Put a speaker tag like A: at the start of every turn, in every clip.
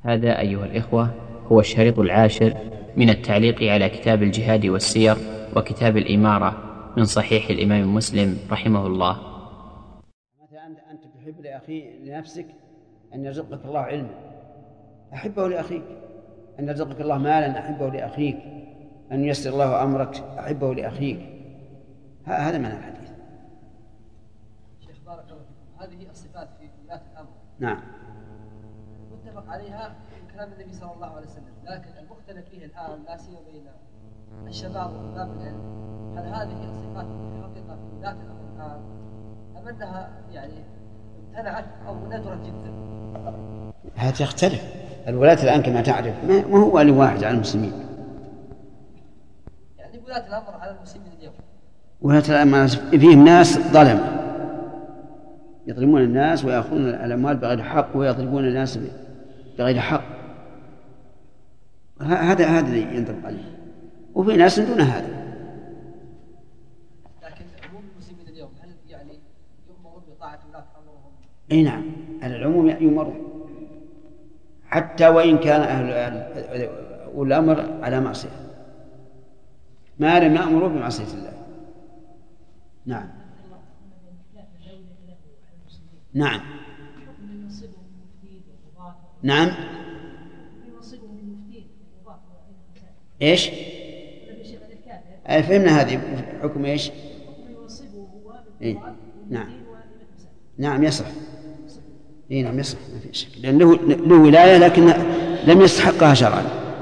A: هذا أيها الإخوة هو الشريط 10 من التعليق على كتاب الجهاد والسير وكتاب الإمارة من صحيح الإمام مسلم رحمه الله.
B: مثلا أنت تحب لنفسك أن يرزقك الله علما، أحبه لأخيك. أن يرزقك الله مالا، أحبه لأخيك. أن ييسر الله أمرك، أحبه لأخيك. هذا معنى الحديث.
C: شيخ بارك الله فيكم، هذه الصفات في ولاة الأمر
B: نعم
C: متفق عليها من كلام النبي صلى الله عليه وسلم، لكن المختلف فيه الآن لا سيما بين الشباب وطلاب العلم، هل هذه الصفات في حقيقة في ولاة الأمر الآن أم أنها يعني امتنعت أو ندرت جدا؟
B: هذا يختلف. الولاة الآن كما تعرف ما هو ولي واحد على المسلمين.
C: يعني ولاة الأمر على المسلمين اليوم،
B: ولاة الأمر فيهم ناس ظلمة يظلمون الناس ويأخذون الأموال بغير حق ويضربون الناس بغير حق. هذا الذي ينطبق عليه. وفي ناس دون هذا.
C: لكن عموم المسلمين اليوم هل يعني يؤمرون بطاعة ولاة أمرهم؟
B: أي نعم، على العموم يؤمرون، حتى وإن كان أهل الأمر على معصية، ما لم يأمروا بمعصية الله. نعم نعم نعم. إيش؟ فهمنا هذه حكم إيش؟ إيه؟ نعم نعم يصح. إيه نعم يصح، ما في شك، لأن له ولاية لكن لم يستحقها شرعا.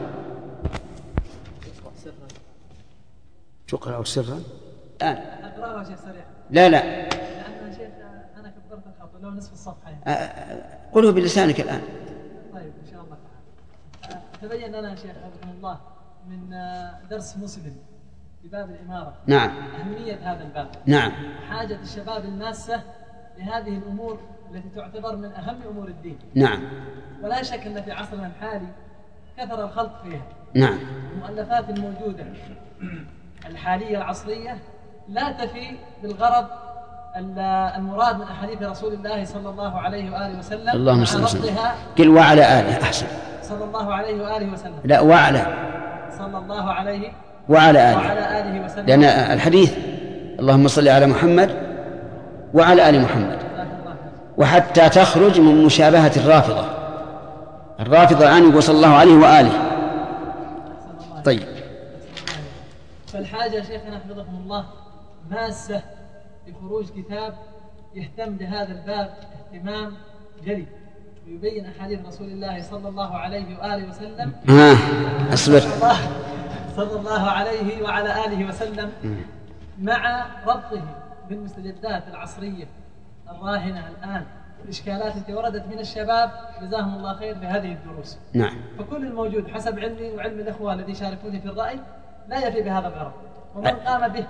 B: تقرأ سرا الآن؟
C: أقرأها شيخ سريع.
B: لا
C: لأن شيخ أنا كبرت الخط لو نصف الصفحة.
B: قله بلسانك الآن.
C: طيب إن شاء الله. تبين لنا شيخ رحمه الله من درس مسلم في باب الإمارة
B: نعم
C: أهمية هذا الباب.
B: نعم.
C: حاجة الشباب الماسة لهذه الأمور التي تعتبر من أهم أمور الدين.
B: نعم. ولا
C: شك أن في عصرنا الحالي كثر الخلط فيها.
B: نعم.
C: المؤلفات الموجودة الحالية العصرية لا تفي بالغرض المراد من أحاديث رسول الله صلى الله عليه وآله وسلم.
B: اللهم صل وسلم. قل وعلى آله أحسن.
C: صلى الله عليه وآله وسلم.
B: لا وعلى.
C: صلى الله عليه
B: وعلى
C: آله وسلم.
B: لأن الحديث اللهم صل على محمد وعلى آل محمد، وحتى تخرج من مشابهة الرافضة عنه وصلى الله عليه وآله. طيب.
C: فالحاجة شيخنا حفظكم الله ماسة لخروج كتاب يهتم بهذا الباب اهتمام جلي ويبين أحاديث رسول الله صلى الله عليه وآله وسلم.
B: أصبر.
C: صلى الله عليه وعلى آله وسلم مع ربطه بالمستجدات العصرية الراهنة الآن، الإشكالات التي وردت من الشباب جزاهم الله خير بهذه الدروس.
B: نعم.
C: فكل الموجود حسب علمي وعلم الأخوة الذي شاركوني في الرأي لا يفي بهذا الغرض، ومن قام به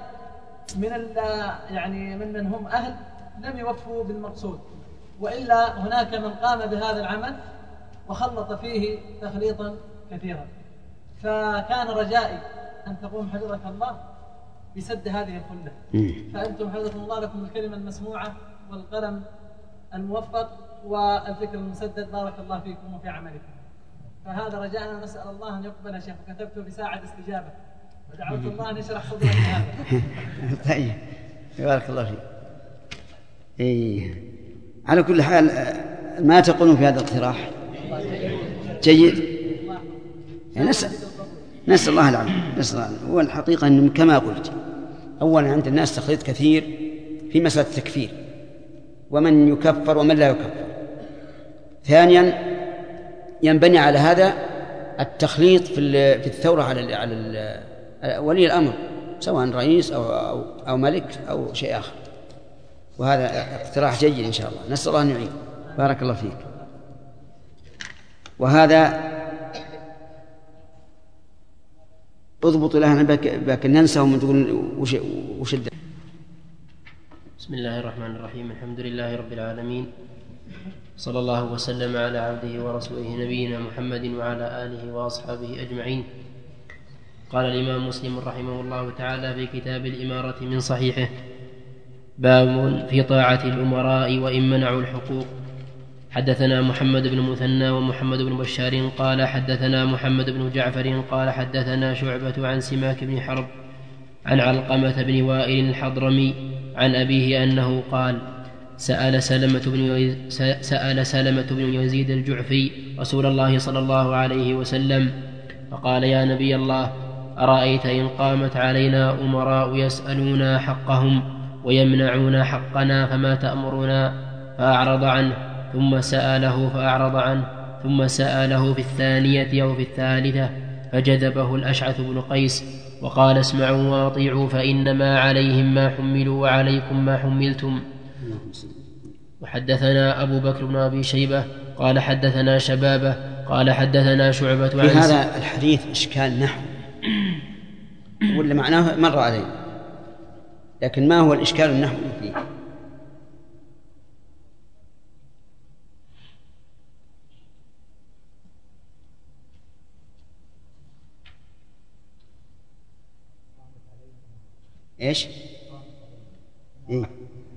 C: من هم أهل لم يوفوا بالمقصود، وإلا هناك من قام بهذا العمل وخلط فيه تخليطا كثيرا. فكان رجائي أن تقوم حفظك الله بسد هذه الخلة. فأنتم حفظكم الله لكم الكلمة المسموعة والقلم الموفق والفكر المسدد، بارك الله فيكم وفي عملكم. فهذا رجاءنا، نسأل الله أن يقبل شيخ، كتبته بساعة استجابة ودعوت الله أن يشرح صدرك هذا.
B: طيب بارك الله فيك. على كل حال ما تقولون في هذا الاقتراح؟ جيد. نسأل الله العافية. والحقيقة أنه كما قلت، أولا عند الناس تخليط كثير في مسألة التكفير ومن يكفر ومن لا يكفر. ثانيا ينبني على هذا التخليط في الثورة على ولي الأمر، سواء رئيس أو ملك أو شيء آخر. وهذا اقتراح جيد إن شاء الله، نسأل الله أن يعين. بارك الله فيك. وهذا اضبط لها باك ننسى ومن تقول وشد.
D: بسم الله الرحمن الرحيم. الحمد لله رب العالمين، صلى الله وسلم على عبده ورسوله نبينا محمد وعلى آله وأصحابه أجمعين. قال الإمام مسلم رحمه الله تعالى في كتاب الإمارة من صحيحه: باب في طاعة الأمراء وإن منعوا الحقوق. حدثنا محمد بن المثنى ومحمد بن بشار قال حدثنا محمد بن جعفر قال حدثنا شعبة عن سماك بن حرب عن علقمة بن وائل الحضرمي عن أبيه أنه قال سأل سلمة بن يزيد الجعفي رسول الله صلى الله عليه وسلم فقال يا نبي الله أرأيت إن قامت علينا أمراء يسألون حقهم ويمنعون حقنا فما تأمرنا؟ فأعرض عنه ثم سأله فأعرض عنه ثم سأله في الثانية أو في الثالثة فجذبه الأشعث بن قيس وقال اسمعوا واطيعوا فإنما عليهم ما حملوا وعليكم ما حملتم. وحدثنا أبو بكر بن أبي شيبة قال حدثنا شبابة قال حدثنا شعبة
B: في هذا الحديث إشكال نحو ولا معناه مر عليه، لكن ما هو الإشكال النحوي فيه؟ إيش؟ إيه؟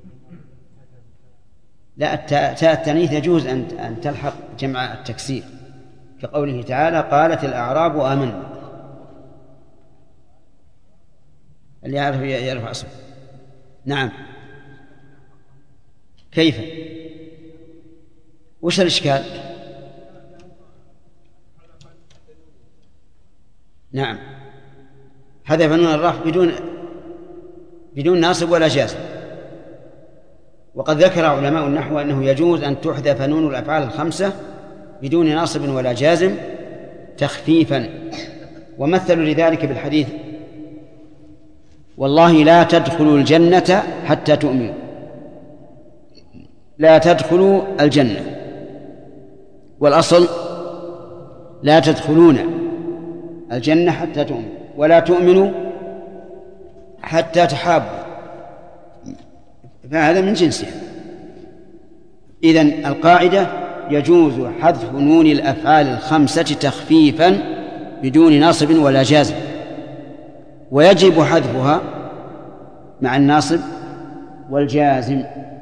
B: لا، تاء التأنيث يجوز أن تلحق جمع التكسير كقوله تعالى قالت الأعراب آمنا، اللي يعرف يرفع اسمه. نعم، كيف؟ وش الإشكال؟ نعم، حذف نون الرفع بدون ناصب ولا جازم. وقد ذكر علماء النحو أنه يجوز أن تحذف نون الأفعال الخمسة بدون ناصب ولا جازم تخفيفا، ومثلوا لذلك بالحديث والله لا تدخلوا الجنة حتى تؤمنوا. لا تدخلوا الجنة، والأصل لا تدخلون الجنة حتى تؤمنوا، ولا تؤمنوا حتى تحابوا، فهذا من جنسها. إذن القاعدة يجوز حذف نون الأفعال الخمسة تخفيفا بدون ناصب ولا جازم، ويجب حذفها مع الناصب والجازم.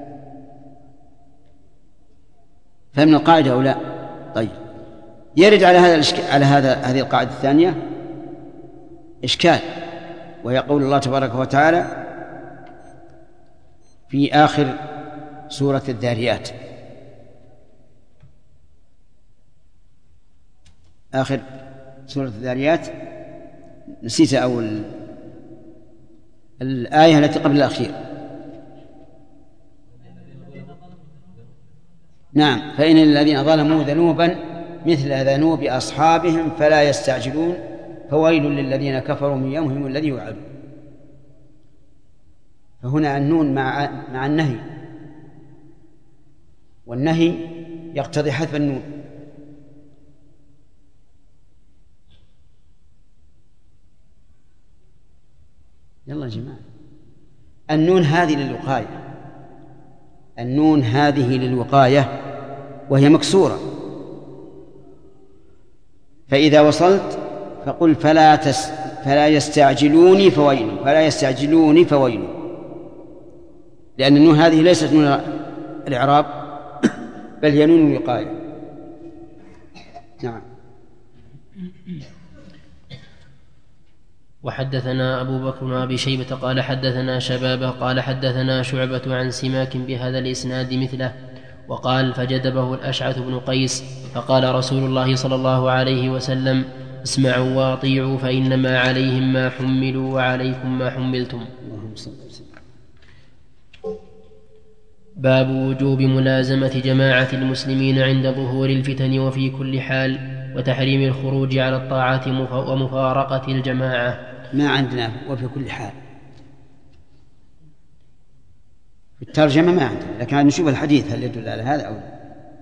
B: فمن القاعدة أو لا؟ طيب، يرد على هذه القاعدة الثانية إشكال، وهي قول الله تبارك وتعالى في آخر سورة الذاريات، آخر سورة الذاريات، نسيت أول الآية التي قبل الأخير. نعم، فإن الذين ظلموا ذنوبا مثل ذنوب أصحابهم فلا يستعجلون فويل للذين كفروا من يومهم الذي يوعدون. فهنا النون مع النهي، والنهي يقتضي حذف النون. يلا يا جماعة، النون هذه للوقاية، النون هذه للوقاية وهي مكسورة، فإذا وصلت فقل فلا يستعجلوني فويل، فلا يستعجلوني فويل، لأن النون هذه ليست نون الإعراب بل هي نون الوقاية. نعم.
D: وحدثنا أبو بكر وأبي شيبة قال حدثنا شبابة قال حدثنا شعبة عن سماك بهذا الإسناد مثله، وقال فجذبه الأشعث بن قيس فقال رسول الله صلى الله عليه وسلم اسمعوا واطيعوا فإنما عليهم ما حملوا وعليكم ما حملتم. باب وجوب ملازمة جماعة المسلمين عند ظهور الفتن وفي كل حال، وتحريم الخروج على الطاعات ومفارقة الجماعة.
B: ما عندنا وفي كل حال في الترجمة ما عندنا، لكن نشوف الحديث هل يدل على هذا أو لا.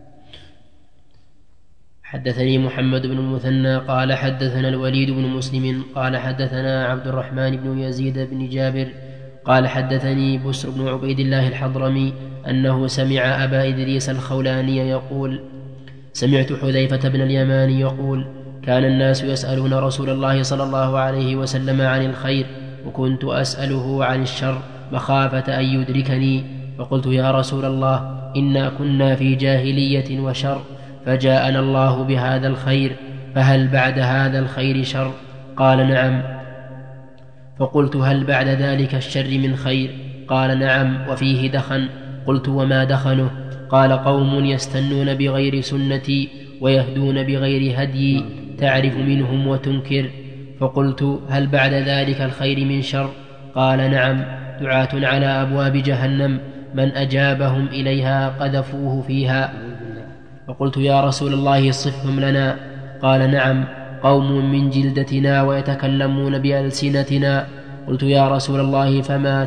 D: حدثني محمد بن المثنى قال حدثنا الوليد بن مسلم قال حدثنا عبد الرحمن بن يزيد بن جابر قال حدثني بسر بن عبيد الله الحضرمي أنه سمع أبا إدريس الخولاني يقول سمعت حذيفة بن اليمان يقول كان الناس يسألون رسول الله صلى الله عليه وسلم عن الخير وكنت أسأله عن الشر مخافة أن يدركني، فقلت يا رسول الله إنا كنا في جاهلية وشر فجاءنا الله بهذا الخير فهل بعد هذا الخير شر؟ قال نعم. فقلت هل بعد ذلك الشر من خير؟ قال نعم وفيه دخن. قلت وما دخنه؟ قال قوم يستنون بغير سنتي ويهدون بغير هدي تعرف منهم وتنكر. فقلت هل بعد ذلك الخير من شر؟ قال نعم دعاة على أبواب جهنم من أجابهم إليها قذفوه فيها. فقلت يا رسول الله صفهم لنا. قال نعم قوم من جلدتنا ويتكلمون بألسنتنا. قلت يا رسول الله فما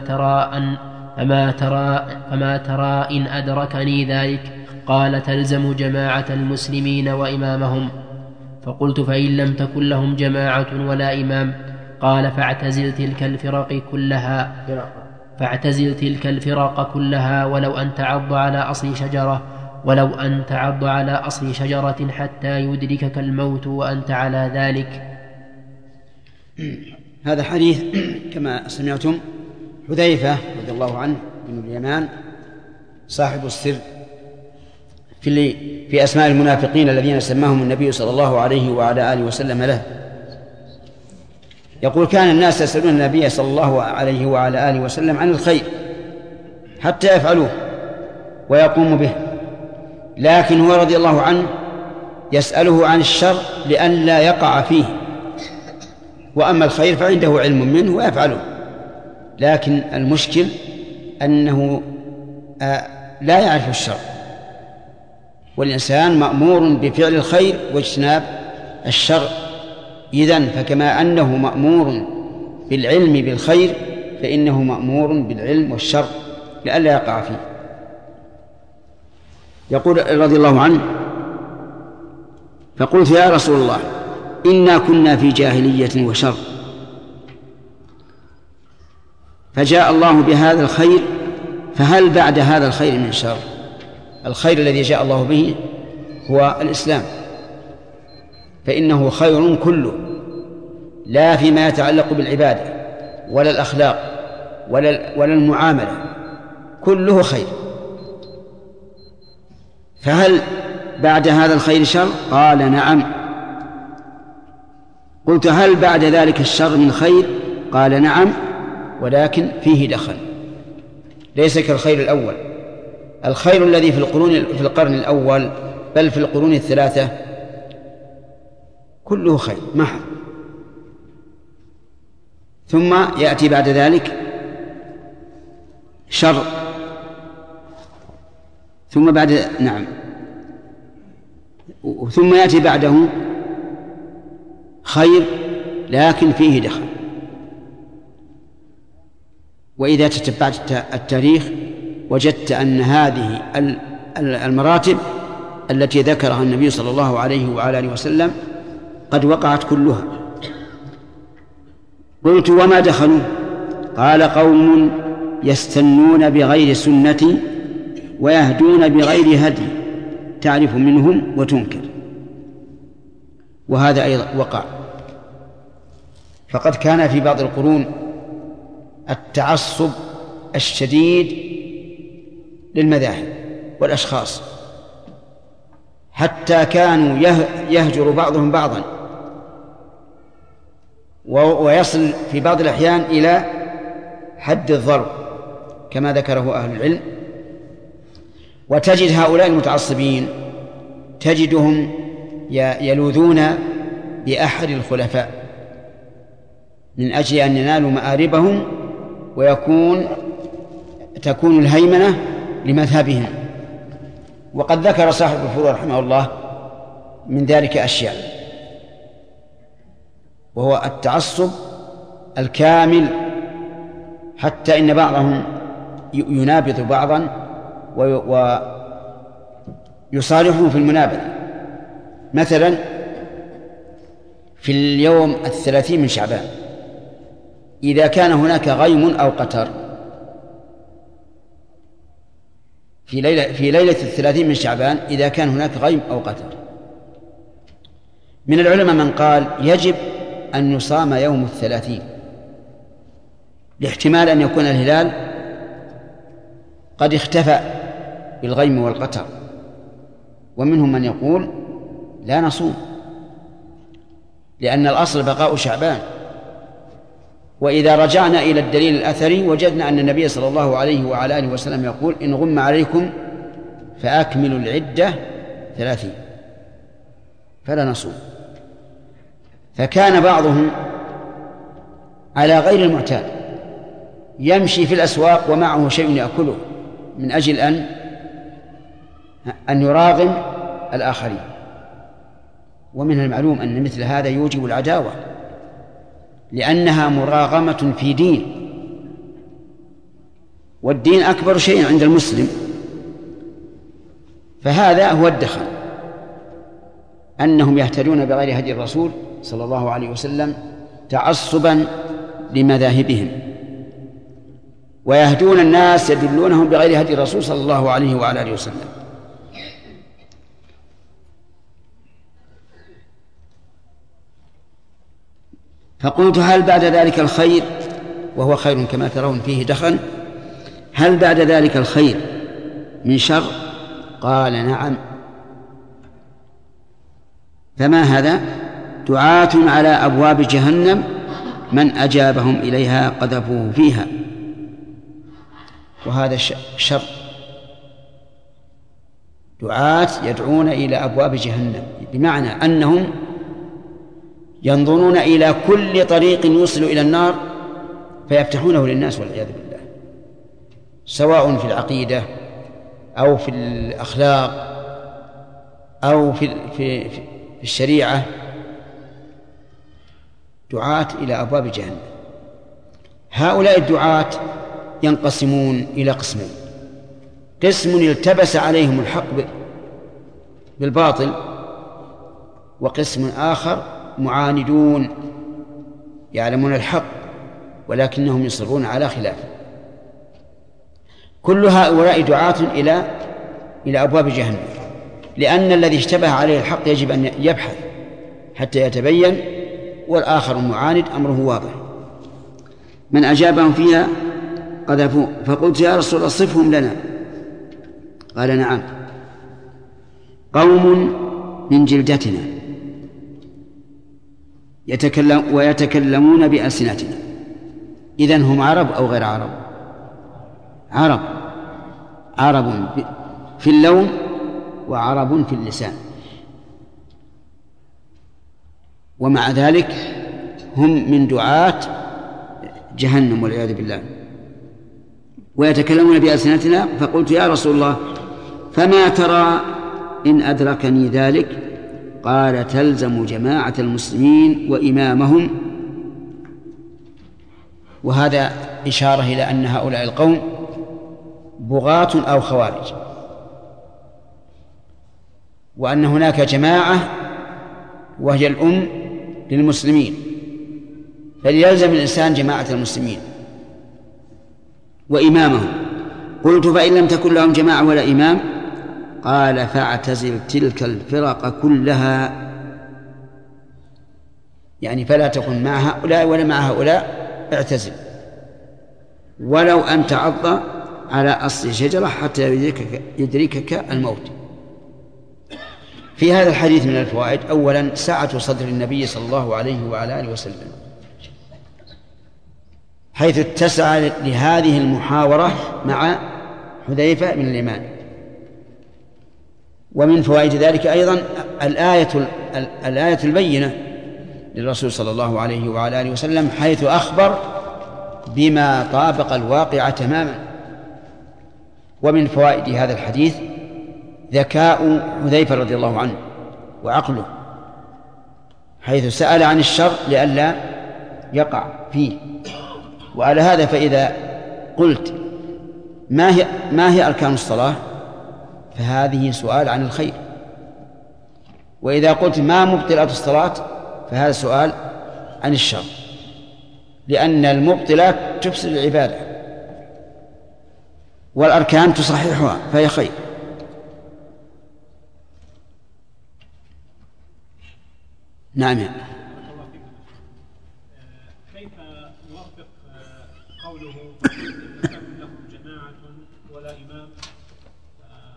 D: ترى إن أدركني ذلك؟ قال تلزم جماعة المسلمين وإمامهم. فقلت فإن لم تكن لهم جماعة ولا إمام؟ قال فاعتزل تلك الفرق كلها ولو أن تعض على أصل شجرة حتى يدركك الموت وأنت على ذلك.
B: هذا حديث كما سمعتم حذيفة رضي الله عنه بن اليمان صاحب السر في أسماء المنافقين الذين سماهم النبي صلى الله عليه وعلى آله وسلم له، يقول كان الناس يسألون النبي صلى الله عليه وعلى آله وسلم عن الخير حتى يفعلوه ويقوم به، لكن هو رضي الله عنه يسأله عن الشر لئلا يقع فيه، وأما الخير فعنده علم منه ويفعله. لكن المشكل أنه لا يعرف الشر، والإنسان مأمور بفعل الخير واجتناب الشر. إذن فكما أنه مأمور بالعلم بالخير فإنه مأمور بالعلم والشر لئلا يقع فيه. يقول رضي الله عنه فقلت يا رسول الله إنا كنا في جاهلية وشر فجاء الله بهذا الخير فهل بعد هذا الخير من شر؟ الخير الذي جاء الله به هو الإسلام، فإنه خير كله، لا فيما يتعلق بالعبادة ولا الأخلاق ولا المعاملة، كله خير. فهل بعد هذا الخير شر؟ قال نعم. قلت هل بعد ذلك الشر من خير؟ قال نعم ولكن فيه دخل، ليس كالخير الأول. الخير الذي في القرن الأول بل في القرون الثلاثة كله خير محض، ثم يأتي بعد ذلك شر، ثم يأتي بعده خير لكن فيه دخل. وإذا تتبعت التاريخ وجدت أن هذه المراتب التي ذكرها النبي صلى الله عليه وعلى آله وسلم قد وقعت كلها. قلت وما دخلوا؟ قال قوم يستنون بغير سنتي ويهدون بغير هدي تعرف منهم وتنكر. وهذا أيضا وقع، فقد كان في بعض القرون التعصب الشديد للمذاهب والأشخاص، حتى كانوا يهجر بعضهم بعضا، ويصل في بعض الأحيان إلى حد الضرب كما ذكره أهل العلم. وتجد هؤلاء المتعصبين تجدهم يلوذون بأحد الخلفاء من أجل أن ينالوا مآربهم تكون الهيمنة لمذهبهم. وقد ذكر صاحب الفروع رحمه الله من ذلك أشياء، وهو التعصب الكامل، حتى إن بعضهم ينابذ بعضا ويصالحه في المنابذة. مثلا في اليوم 30 من شعبان إذا كان هناك غيم أو قتر في ليلة 30 من شعبان، إذا كان هناك غيم أو قتر، من العلماء من قال يجب أن يصام يوم 30 لاحتمال أن يكون الهلال قد اختفى بالغيم والقتر، ومنهم من يقول لا نصوم، لأن الأصل بقاء شعبان. وإذا رجعنا إلى الدليل الأثري وجدنا أن النبي صلى الله عليه وعلى آله وسلم يقول إن غم عليكم فأكملوا العدة 30، فلا نصوم. فكان بعضهم على غير المعتاد يمشي في الأسواق ومعه شيء يأكله من أجل أن يراغم الآخرين، ومن المعلوم أن مثل هذا يوجب العداوة، لأنها مراغمة في دين، والدين أكبر شيء عند المسلم. فهذا هو الدخل، أنهم يهتدون بغير هدي الرسول صلى الله عليه وسلم تعصبا لمذاهبهم، ويهدون الناس يدلونهم بغير هدي الرسول صلى الله عليه وعلى آله وسلم. فقلت هل بعد ذلك الخير، وهو خير كما ترون فيه دخل، هل بعد ذلك الخير من شر؟ قال نعم. فما هذا؟ دعاة على أبواب جهنم من أجابهم إليها قذفوه فيها، وهذا شر. دعاة يدعون إلى أبواب جهنم، بمعنى أنهم ينظرون إلى كل طريق يوصل إلى النار فيفتحونه للناس والعياذ بالله، سواء في العقيدة أو في الأخلاق أو في الشريعة. دعاة إلى أبواب جهنم. هؤلاء الدعاة ينقسمون إلى قسمين: قسم التبس عليهم الحق بالباطل، وقسم آخر معاندون يعلمون الحق ولكنهم يصرون على خلافه. كل هؤلاء دعاة إلى أبواب جهنم، لأن الذي اشتبه عليه الحق يجب أن يبحث حتى يتبين، والآخر المعاند أمره واضح. من أجابهم فيها قذفوه. فقلت يا رسول الله صفهم لنا. قال نعم، قوم من جلدتنا ويتكلمون بألسنتنا. إذن هم عرب أو غير عرب؟ عرب في اللون وعرب في اللسان، ومع ذلك هم من دعاة جهنم والعياذ بالله. ويتكلمون بألسنتنا. فقلت يا رسول الله فما ترى إن أدركني ذلك؟ قال تلزم جماعة المسلمين وإمامهم. وهذا إشارة إلى أن هؤلاء القوم بغاة أو خوارج، وأن هناك جماعة وهي الأم للمسلمين، فليلزم الإنسان جماعة المسلمين وإمامهم. قلت فإن لم تكن لهم جماعة ولا إمام؟ قال فاعتزل تلك الفرق كلها، يعني فلا تكن مع هؤلاء ولا مع هؤلاء، اعتزل، ولو أن تعض على أصل شجرة حتى يدركك الموت. في هذا الحديث من الفوائد: أولا سعة صدر النبي صلى الله عليه وعلى آله وسلم، حيث اتسع لهذه المحاورة مع حذيفة بن اليمان. ومن فوائد ذلك أيضا الآية البينة للرسول صلى الله عليه وعلى آله وسلم، حيث أخبر بما طابق الواقع تماما. ومن فوائد هذا الحديث ذكاء حذيفة رضي الله عنه وعقله، حيث سأل عن الشر لئلا يقع فيه. وعلى هذا فإذا قلت ما هي أركان الصلاة؟ فهذه سؤال عن الخير. وإذا قلت ما مبطلات الصلاة؟ فهذا سؤال عن الشر، لأن المبطلات تفسد العبادة والأركان تصححها، فهي خير. نعم.
E: كيف نوفق قوله لكم جماعة ولا إمام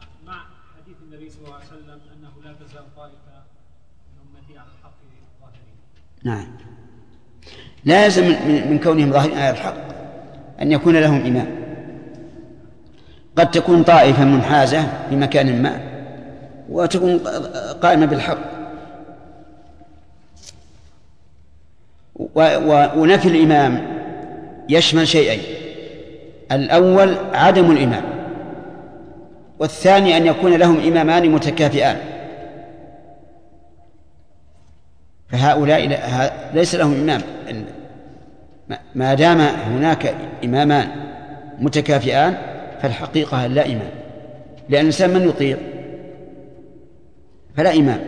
E: النبي صلى الله عليه وسلم أنه لا تزال طائفة من أمتي على الحق ظاهرين.
B: نعم، لا يلزم من كونهم ظاهرين على الحق أن يكون لهم إمام. قد تكون طائفة منحازة في مكان ما وتكون قائمة بالحق. ونفي الإمام يشمل شيئين: الأول عدم الإمام، والثاني أن يكون لهم إمامان متكافئان، فهؤلاء ليس لهم إمام ما دام هناك إمامان متكافئان، فالحقيقة لا إمام، لأن الإنسان من يطيع فلا إمام.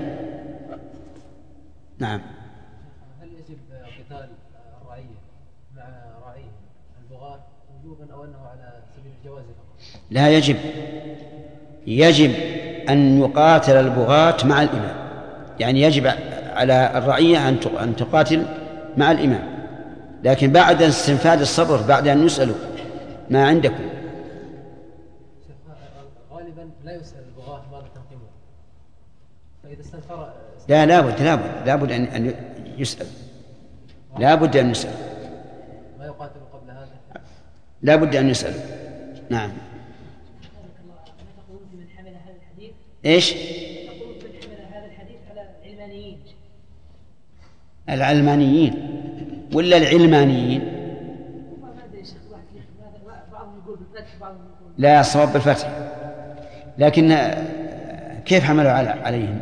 B: نعم.
C: هل يجب قتال الرعية مع راعيه البغاة وجوبا أو أنه على سبيل الجواز فقط؟
B: لا يجب، يجب أن يقاتل البغاة مع الإمام، يعني يجب على الرعية أن تقاتل مع الإمام، لكن بعد استنفاذ الصبر، بعد أن يسألوا ما عندكم.
C: غالبا لا يسأل البغاة ماذا تنقمون، فإذا استنفر
B: لا، لابد أن يسأل، لابد أن يسأل،
C: ما يقاتل قبل هذا،
B: لابد أن يسأل. نعم.
F: تقولون من حمل هذا الحديث؟
B: إيش؟
F: تقولون من حمل هذا الحديث على العلمانيين؟
B: العلمانيين ولا العلمانيين؟
F: ما أدري يا شيخ، بعضهم يقول بالفتح بعضهم يقول
B: لا، صواب بالفتح، لكن كيف حملوا عليهم؟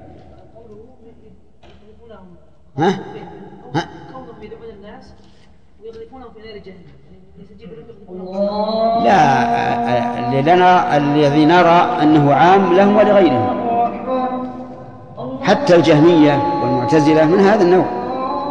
B: ها؟
F: كونهم يدعون الناس ويغرفونهم في نار جهنم.
B: لا، الذي نرى أنه عام لهم ولغيرهم، حتى الجهمية والمعتزلة من هذا النوع.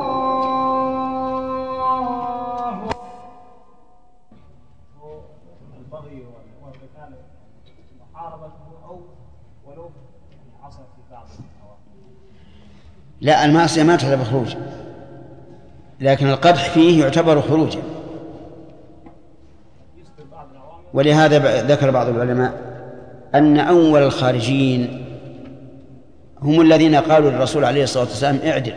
E: البغي والقتال محاربته أو ولو حصل في بعض الأوقات.
B: لا، المعصية ما تعتبر خروج، لكن القدح فيه يعتبر خروجا. ولهذا ذكر بعض العلماء أن أول الخارجين هم الذين قالوا للرسول عليه الصلاة والسلام: اعدل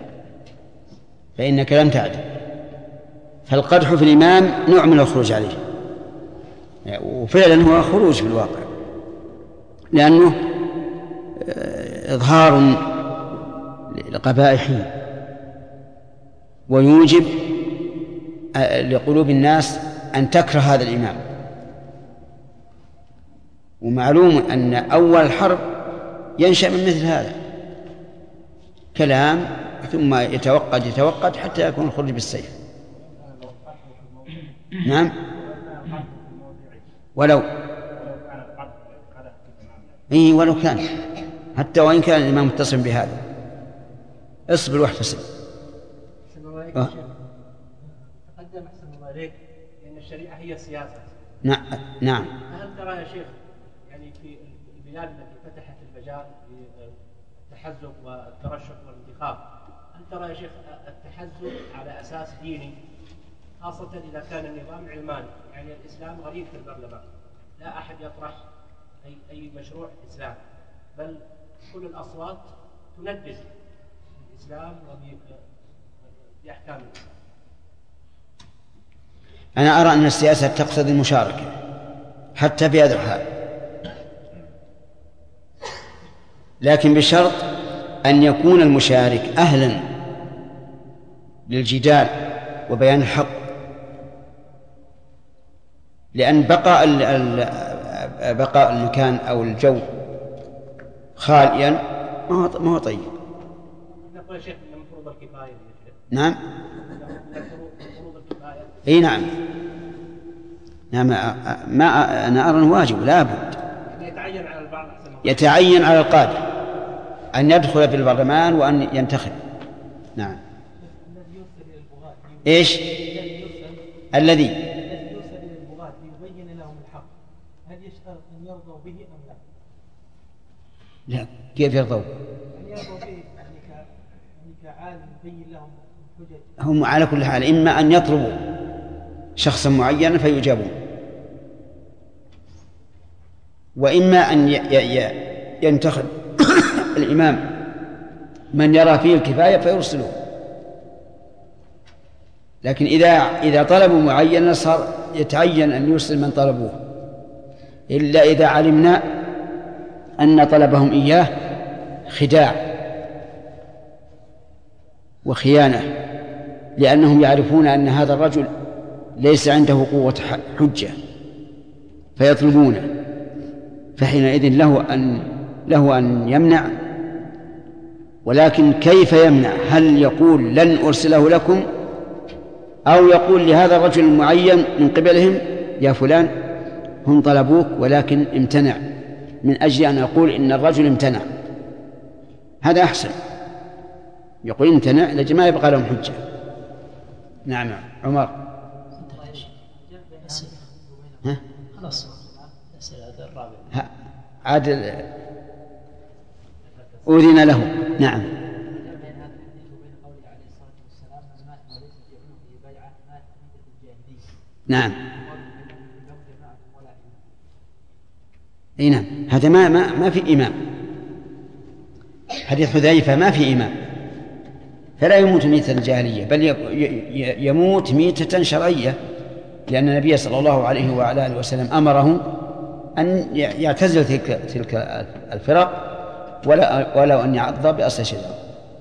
B: فإنك لم تعدل. فالقدح في الإمام نوع من الخروج عليه، وفعلا هو خروج في الواقع، لأنه إظهار لقبائحه، ويوجب لقلوب الناس أن تكره هذا الإمام. ومعلوم أن أول الحرب ينشأ من مثل هذا كلام، ثم يتوقد حتى يكون الخروج بالسيف. نعم، ولو كان، حتى وإن كان الإمام متصل بهذا، اصبر واحتسب.
C: تقدم أحسن الله عليك لأن الشريعة هي السياسة.
B: نعم.
C: هل ترى يا شيخ يعني في البلاد التي فتحت المجال للتحزب والترشح والانتخاب، هل ترى يا شيخ التحزب على أساس ديني، خاصة إذا كان النظام علماني، يعني الإسلام غريب في البرلمان، لا أحد يطرح أي مشروع إسلام، بل كل الأصوات تندد الإسلام وبأحكام الإسلام؟
B: أنا أرى أن السياسة تقتضي المشاركة حتى في هذا الحال، لكن بشرط أن يكون المشارك أهلا للجدال وبيان الحق، لأن بقاء المكان أو الجو خاليا ما هو طيب.
C: نقول يا شيخ من فروض الكفاية.
B: نعم.
C: فروض الكفاية.
B: اي نعم. ما أنا أرى واجب، لا بد
C: يتعين على البعض،
B: يتعين على القادر أن يدخل في البرلمان وأن ينتخب. نعم. إيش الذي
C: يرسل إلى البغاة ليبين لهم الحق، هل يشترط أن يرضوا به أم لا؟
B: لا، كيف يرضوا؟
C: أن يرضوا به يعني كعالم يبين لهم الحجج.
B: هم على كل حال إما أن يطلبوا شخصا معينا فيجابون، وإما أن ينتخب الإمام من يرى فيه الكفاية فيرسله. لكن إذا طلبوا معينا صار يتعين أن يرسل من طلبوه، إلا إذا علمنا أن طلبهم إياه خداع وخيانة، لأنهم يعرفون أن هذا الرجل ليس عنده قوة حجة فيطلبونه، فحينئذ له أن يمنع. ولكن كيف يمنع؟ هل يقول لن أرسله لكم، أو يقول لهذا الرجل المعين من قبلهم يا فلان هم طلبوك ولكن امتنع، من أجل أن أقول إن الرجل امتنع؟ هذا أحسن، يقول امتنع لأجل ما يبقى لهم حجة. نعم عمر.
D: خلاص الأسئلة الرابعة
B: عاد أذن له. نعم. نعم. نعم. هذا ما في إمام. حديث حذيفة ما في إمام، فلا يموت ميتة الجاهلية، بل يموت ميتة شرعية، لأن النبي صلى الله عليه وعلى آله وسلم أمره أن يعتزل تلك الفرق ولو أن يعض بأصل شجرة.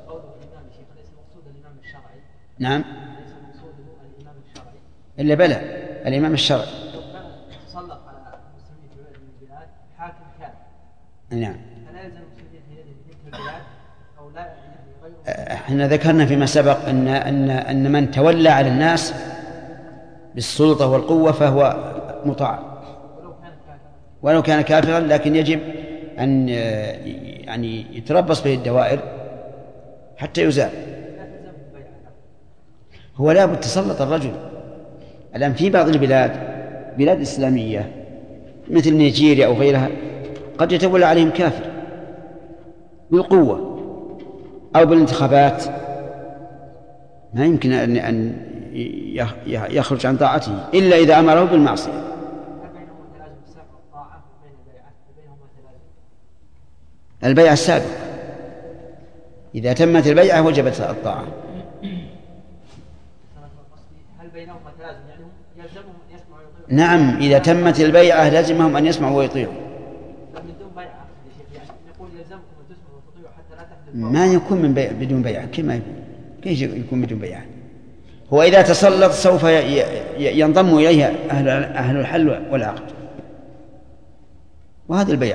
B: نعم. إلا بلى الإمام الشرعي.
C: تسلط على المسلمين في بلد من البلاد حاكم كامل.
B: نعم.
C: فلا يلزم المسلمين في يده في تلك البلاد أو لا غيره.
B: احنا ذكرنا فيما سبق أن من تولى على الناس بالسلطة والقوة فهو مطاع ولو كان كافرا، لكن يجب أن يعني يتربص به الدوائر حتى يزال. هو لا بد تسلط الرجل. الآن في بعض البلاد بلاد إسلامية مثل نيجيريا أو غيرها قد يتولى عليهم كافر بالقوة أو بالانتخابات، ما يمكن أن يخرج عن طاعته إلا إذا أمره بالمعصية. البيعة السابقة إذا تمت البيعة وجبت الطاعة.
C: هل بينهما تلازم يعني يلزمهم أن يسمعوا ويطيعوا؟
B: نعم، إذا تمت البيعة لازمهم أن يسمعوا ويطيعوا.
C: من دون بيعة يعني يقول يلزمكم أن تسمعوا وتطيعوا حتى لا تحدث.
B: ما يكون من بدون بيعة. كيف يكون بدون بيعة؟ هو إذا تسلط سوف ينضم إليه أهل الحل والعقد، وهذه البيعة.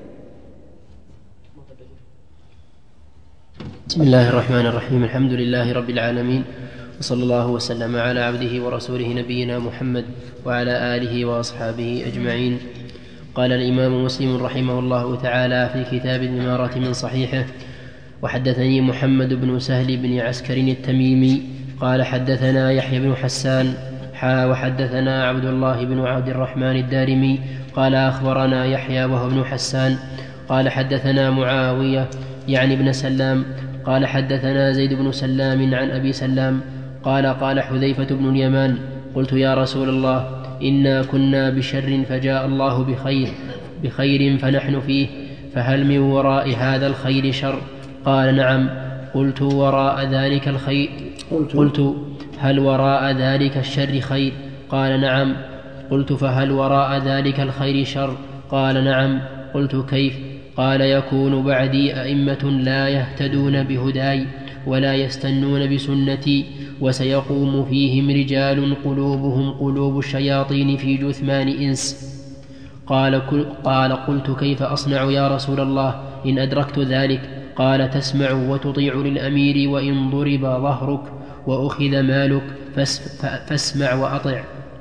D: بسم الله الرحمن الرحيم. الحمد لله رب العالمين، وصلى الله وسلم على عبده ورسوله نبينا محمد وعلى آله وأصحابه أجمعين. قال الإمام مسلم رحمه الله تعالى في كتاب الإمارة من صحيحه: وحدثني محمد بن سهل بن عسكر التميمي قال حدثنا يحيى بن حسان وحدثنا عبد الله بن عبد الرحمن الدارمي قال أخبرنا يحيى وهو بن حسان قال حدثنا معاوية يعني ابن سلام قال حدثنا زيد بن سلام عن أبي سلام قال حذيفة بن اليمان: قلت يا رسول الله إنا كنا بشر فجاء الله بخير فنحن فيه، فهل من وراء هذا الخير شر؟ قال: نعم. قلت: وراء ذلك الخير؟ قلت: هل وراء ذلك الشر خير؟ قال: نعم. قلت: فهل وراء ذلك الخير شر؟ قال: نعم. قلت: كيف؟ قال: يكون بعدي أئمة لا يهتدون بهداي ولا يستنون بسنتي، وسيقوم فيهم رجال قلوبهم قلوب الشياطين في جثمان إنس. قال: قلت: كيف أصنع يا رسول الله إن أدركت ذلك؟ قال: تسمع وتطيع للأمير وإن ضرب ظهرك وأخذ مالك فاسمع وأطع.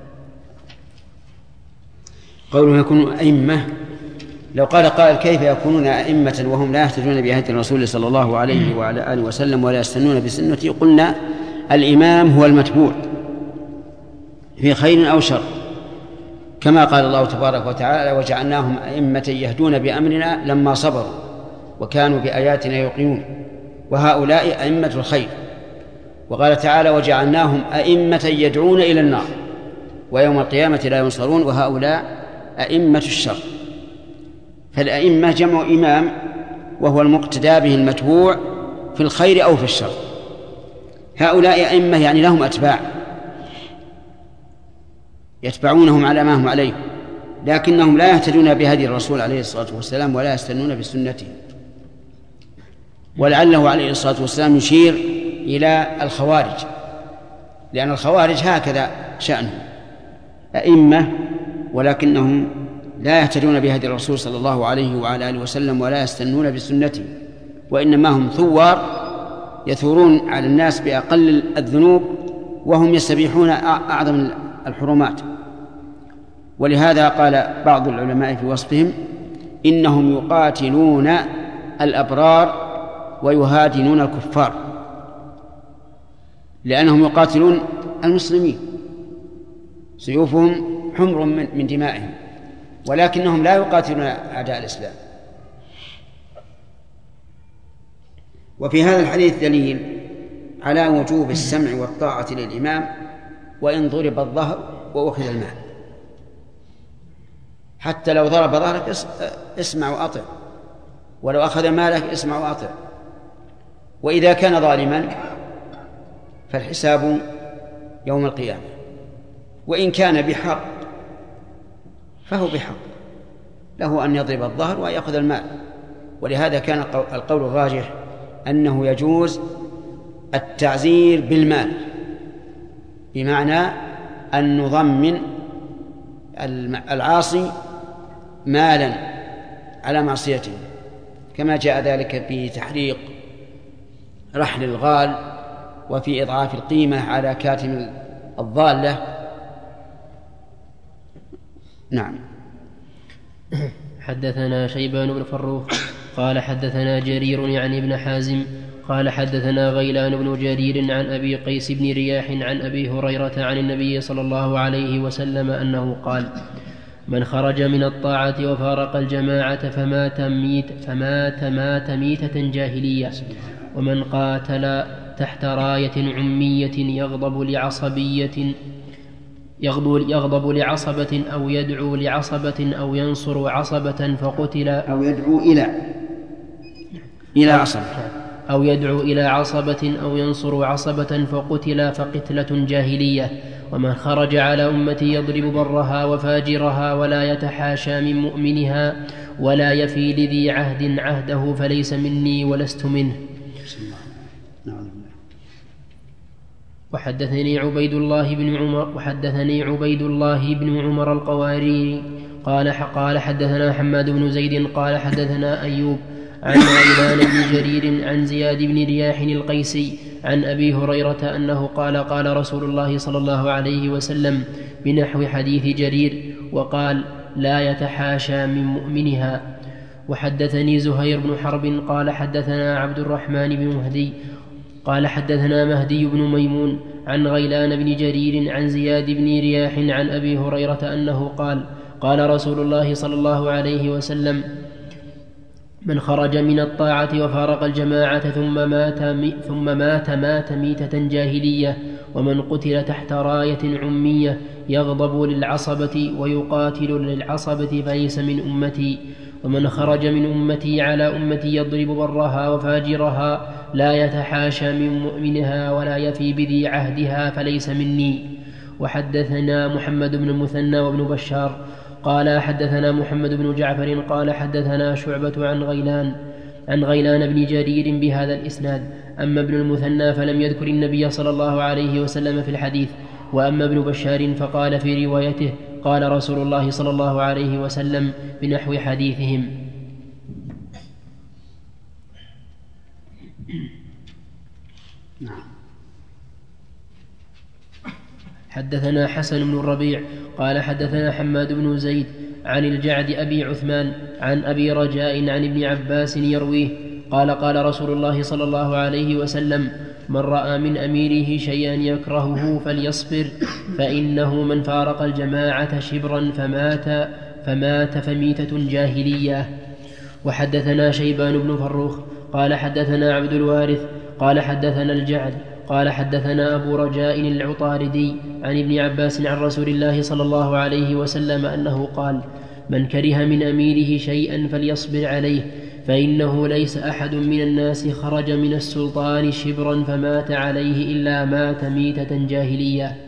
B: قوله يكون أئمة، لو قال قائل كيف يكونون أئمة وهم لا يهتدون بهدي الرسول صلى الله عليه وعلى آله وسلم ولا يستنون بسنته؟ قلنا الإمام هو المتبوع في خير أو شر، كما قال الله تبارك وتعالى: وجعلناهم أئمة يهدون بأمرنا لما صبروا وكانوا بآياتنا يوقنون، وهؤلاء أئمة الخير. وقال تعالى: وجعلناهم أئمة يدعون إلى النار ويوم القيامة لا ينصرون، وهؤلاء أئمة الشر. فالأئمة جمع إمام وهو المقتدى به المتبوع في الخير أو في الشر. هؤلاء أئمة يعني لهم أتباع يتبعونهم على ما هم عليه، لكنهم لا يهتدون بهدي الرسول عليه الصلاة والسلام ولا يستنون بسنته. ولعله عليه الصلاة والسلام يشير إلى الخوارج، لأن الخوارج هكذا شأنهم، أئمة ولكنهم لا يهتدون بهدي الرسول صلى الله عليه وعلى آله وسلم ولا يستنون بسنته، وإنما هم ثوار يثورون على الناس بأقل الذنوب وهم يستبيحون أعظم الحرمات. ولهذا قال بعض العلماء في وصفهم إنهم يقاتلون الأبرار ويهادنون الكفار، لأنهم يقاتلون المسلمين سيوفهم حمر من دمائهم، ولكنهم لا يقاتلون أعداء الإسلام. وفي هذا الحديث دليل على وجوب السمع والطاعة للإمام وإن ضرب الظهر وأخذ المال، حتى لو ضرب ظهرك اسمع وأطع، ولو أخذ مالك اسمع وأطع. وإذا كان ظالما فالحساب يوم القيامة، وإن كان بحق فهو بحق، له أن يضرب الظهر ويأخذ المال. ولهذا كان القول الراجح أنه يجوز التعزير بالمال، بمعنى أن نضمن العاصي مالا على معصيته، كما جاء ذلك في تحريق رحل الغال وفي إضعاف القيمة على كاتم الضالة. نعم.
D: حدثنا شيبان بن فروخ قال حدثنا جرير يعني ابن حازم قال حدثنا غيلان بن جرير عن أبي قيس بن رياح عن أبي هريرة عن النبي صلى الله عليه وسلم أنه قال: من خرج من الطاعة وفارق الجماعة فمات ميتة جاهلية، ومن قاتل تحت راية عمية يغضب لعصبة أو يدعو لعصبة أو ينصر عصبة فقتل
B: أو يدعو إلى عصبة
D: أو يدعو إلى عصبة أو ينصر عصبة فقتل فقتلة جاهلية. ومن خرج على أمتي يضرب برها وفاجرها ولا يتحاشى من مؤمنها ولا يفي لذي عهد عهده فليس مني ولست منه. وحدثني عبيد الله بن عمر القواريري قال حدثنا حماد بن زيد قال حدثنا أيوب عن غيلان بن جرير عن زياد بن رياح القيسي عن أبي هريرة أنه قال: قال رسول الله صلى الله عليه وسلم بنحو حديث جرير، وقال: لا يتحاشى من مؤمنها. وحدثني زهير بن حرب قال حدثنا عبد الرحمن بن مهدي قال حدثنا مهدي بن ميمون عن غيلان بن جرير عن زياد بن رياح عن أبي هريرة أنه قال: قال رسول الله صلى الله عليه وسلم: من خرج من الطاعة وفارق الجماعة ثم مات ميتة جاهلية، ومن قتل تحت راية عمية يغضب للعصبة ويقاتل للعصبة فليس من أمتي. ومن خرج من أمتي على أمتي يضرب برها وفاجرها لا يتحاشى من مؤمنها ولا يفي بذي عهدها فليس مني. وحدثنا محمد بن المثنى وابن بشار قال حدثنا محمد بن جعفر قال حدثنا شعبة عن غيلان بن جرير بهذا الإسناد. أما ابن المثنى فلم يذكر النبي صلى الله عليه وسلم في الحديث، وأما ابن بشار فقال في روايته: قال رسول الله صلى الله عليه وسلم بنحو حديثهم. حدثنا حسن بن الربيع قال حدثنا حماد بن زيد عن الجعد أبي عثمان عن أبي رجاء عن ابن عباس يرويه قال: قال رسول الله صلى الله عليه وسلم: من رأى من أميره شيئا يكرهه فليصبر، فإنه من فارق الجماعة شبرا فمات فميتة جاهلية. وحدثنا شيبان بن فروخ قال حدثنا عبد الوارث قال حدثنا الجعد قال حدثنا أبو رجاء العطاردي عن ابن عباس عن رسول الله صلى الله عليه وسلم أنه قال: من كره من أميره شيئا فليصبر عليه، فإنه ليس أحد من الناس خرج من السلطان شبرا فمات عليه إلا مات ميتة جاهلية.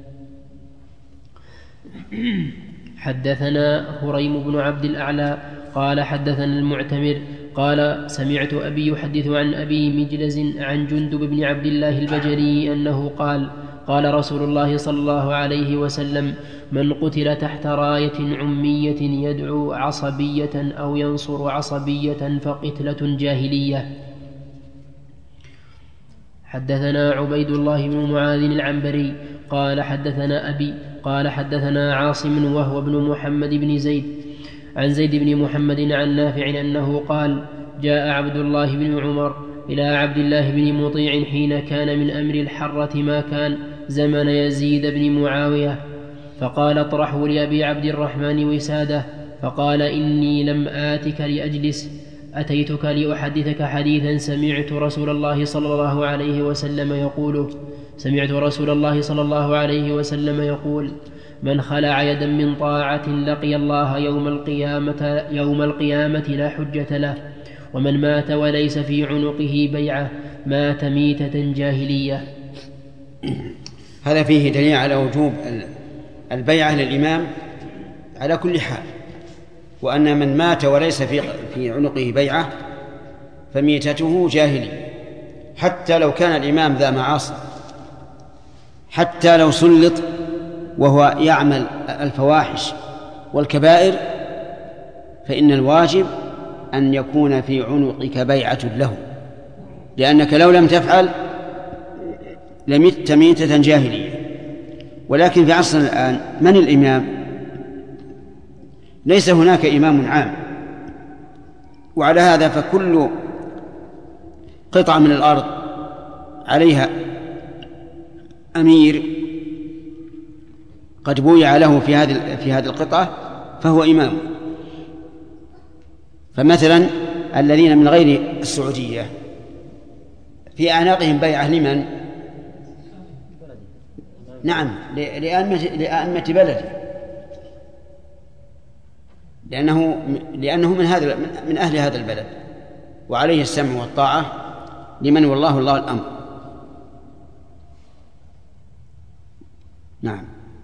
D: حدثنا هريم بن عبد الأعلى قال حدثنا المعتمر قال سمعت أبي يحدث عن أبي مجلز عن جندب بن عبد الله البجلي أنه قال قال رسول الله صلى الله عليه وسلم: من قتل تحت راية عمية يدعو عصبية أو ينصر عصبية فقتلة جاهلية. حدثنا عبيد الله بن معاذ العنبري قال حدثنا أبي قال حدثنا عاصم وهو ابن محمد بن زيد عن زيد بن محمد عن نافع أنه قال: جاء عبد الله بن عمر إلى عبد الله بن مطيع حين كان من أمر الحرة ما كان زمن يزيد بن معاوية، فقال: اطرحوا لأبي عبد الرحمن وسادة. فقال: إني لم آتك لأجلس، أتيتك لأحدثك حديثا سمعت رسول الله صلى الله عليه وسلم يقول: من خلع يدا من طاعة لقي الله يوم القيامة لا حجة له، ومن مات وليس في عنقه بيعة مات ميتة جاهلية.
B: هذا فيه دليل على وجوب البيعة للإمام على كل حال، وأن من مات وليس في عنقه بيعة فميتته جاهلية، حتى لو كان الإمام ذا معاصي، حتى لو سلط وهو يعمل الفواحش والكبائر، فإن الواجب أن يكون في عنقك بيعة له، لأنك لو لم تفعل لمت ميتة جاهلية. ولكن في عصرنا الآن من الإمام؟ ليس هناك إمام عام، وعلى هذا فكل قطعة من الأرض عليها أمير قد بويع له في هذه القطعة فهو إمام. فمثلا الذين من غير السعودية في أعناقهم بيعة لمن؟ نعم، لأئمة بلده، لأنه من أهل هذا البلد، وعليه السمع والطاعة لمن والله الله الأمر. نعم.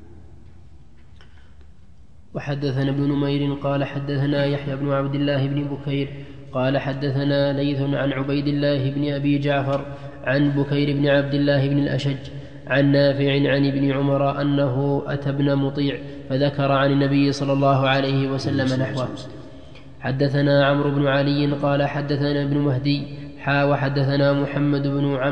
D: وحدثنا ابن نمير قال حدثنا يحيى بن عبد الله بن بكير قال حدثنا ليث عن عبيد الله بن أبي جعفر عن بكير بن عبد الله بن الأشج عن نافع عن ابن عمر أنه أتى ابن مطيع فذكر عن النبي صلى الله عليه وسلم نحوه. حدثنا عمرو بن علي قال حدثنا ابن مهدي وحدثنا محمد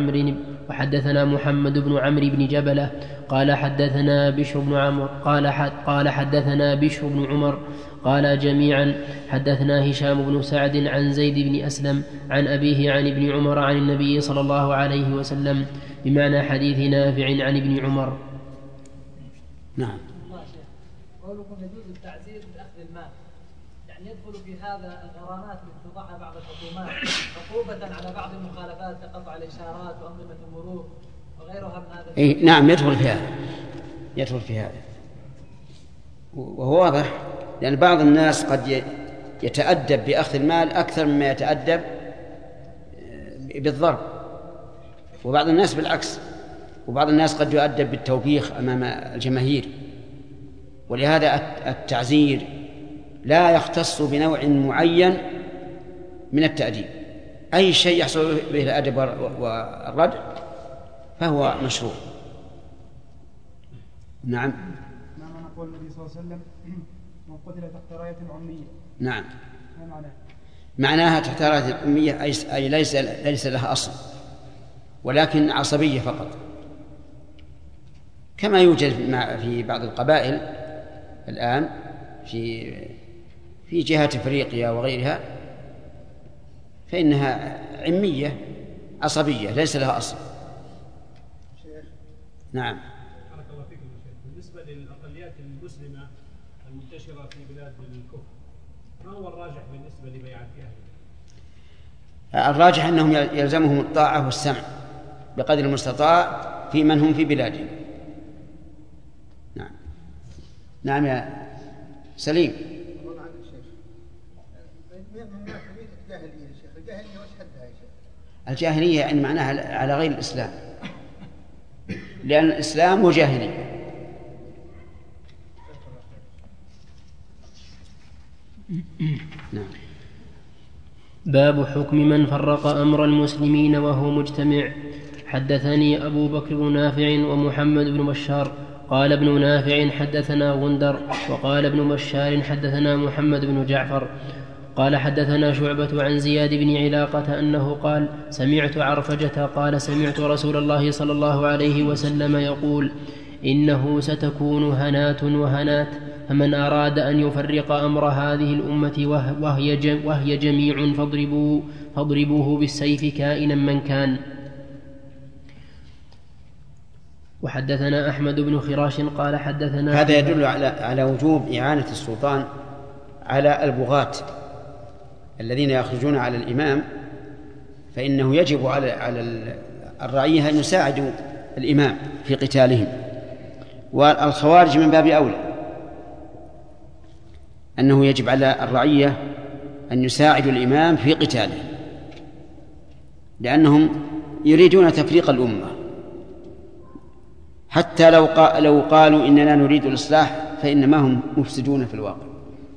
D: بن عمرو بن جبلة قال حدثنا بشر بن عمرو قال حدثنا بشر بن عمر قال جميعا حدثنا هشام بن سعد عن زيد بن أسلم عن أبيه عن ابن عمر عن النبي صلى الله عليه وسلم بمعنى حديث نافع عن ابن عمر.
B: نعم.
C: قولكم يجوز التعزير بأخذ المال، يعني يدخل في هذا الغرامات التي تضعها بعض الحكومات عقوبة على بعض المخالفات كقطع الإشارات وأنظمة المرور وغيرها من هذا.
B: نعم، يدخل في هذا، وهو واضح، لأن بعض الناس قد يتأدب بأخذ المال أكثر مما يتأدب بالضرب، وبعض الناس بالعكس، وبعض الناس قد يؤدب بالتوبيخ أمام الجماهير. ولهذا التعزير لا يختص بنوع معين من التأديب، أي شيء يحصل به الأدب والردع فهو مشروع. نعم.
G: ما نقول النبي صلى الله عليه وسلم من قتل تحت راية عمية.
B: نعم.
G: ما معناه؟
B: معناها تحت راية عمية أي ليس لها أصل، ولكن عصبية فقط، كما يوجد في بعض القبائل الآن في جهات أفريقيا وغيرها، فإنها عمية عصبية ليس لها أصل. نعم.
E: بارك الله فيكم يا شيخ. بالنسبة للأقليات المسلمة المنتشرة في بلاد الكفر، ما هو الراجح بالنسبة لبيعة أهلها؟
B: الراجح أنهم يلزمهم الطاعة والسمع بقدر المستطاع في من هم في بلادهم. نعم. نعم يا سليم. الجاهلية يعني معناها على غير الإسلام، لأن الإسلام هو جاهلية. نعم.
D: باب حكم من فرق أمر المسلمين وهو مجتمع. حدثني أبو بكر بن نافع ومحمد بن بشار قال ابن نافع حدثنا غندر وقال ابن بشار حدثنا محمد بن جعفر قال حدثنا شعبة عن زياد بن علاقة أنه قال سمعت عرفجة قال سمعت رسول الله صلى الله عليه وسلم يقول إنه ستكون هنات وهنات، فمن أراد أن يفرق أمر هذه الأمة وهي جميع فاضربوه بالسيف كائنا من كان. وحدثنا أحمد بن خراش قال حدثنا.
B: هذا يدل على وجوب إعانة السلطان على البغاة الذين يخرجون على الإمام، فإنه يجب على الرعية أن يساعدوا الإمام في قتالهم، والخوارج من باب أولى، أنه يجب على الرعية أن يساعدوا الإمام في قتاله، لأنهم يريدون تفريق الأمة، حتى لو قالوا إننا نريد الإصلاح فإنما هم مفسدون في الواقع.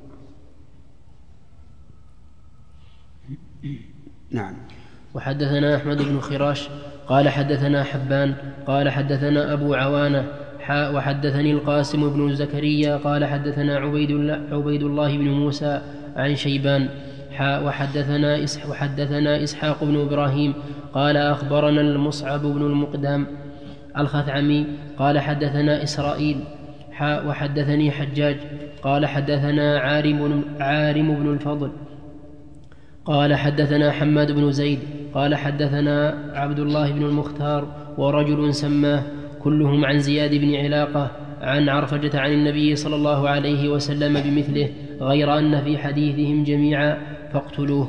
B: نعم.
D: وحدثنا أحمد بن خراش قال حدثنا حبان قال حدثنا أبو عوانة وحدثني القاسم بن زكريا قال حدثنا عبيد الله بن موسى عن شيبان وحدثنا إسحاق بن إبراهيم قال أخبرنا المصعب بن المقدام الخثعمي قال حدثنا إسرائيل وحدثني حجاج قال حدثنا عارم بن الفضل قال حدثنا حماد بن زيد قال حدثنا عبد الله بن المختار ورجل سماه، كلهم عن زياد بن علاقة عن عرفجة عن النبي صلى الله عليه وسلم بمثله، غير أن في حديثهم جميعا فاقتلوه.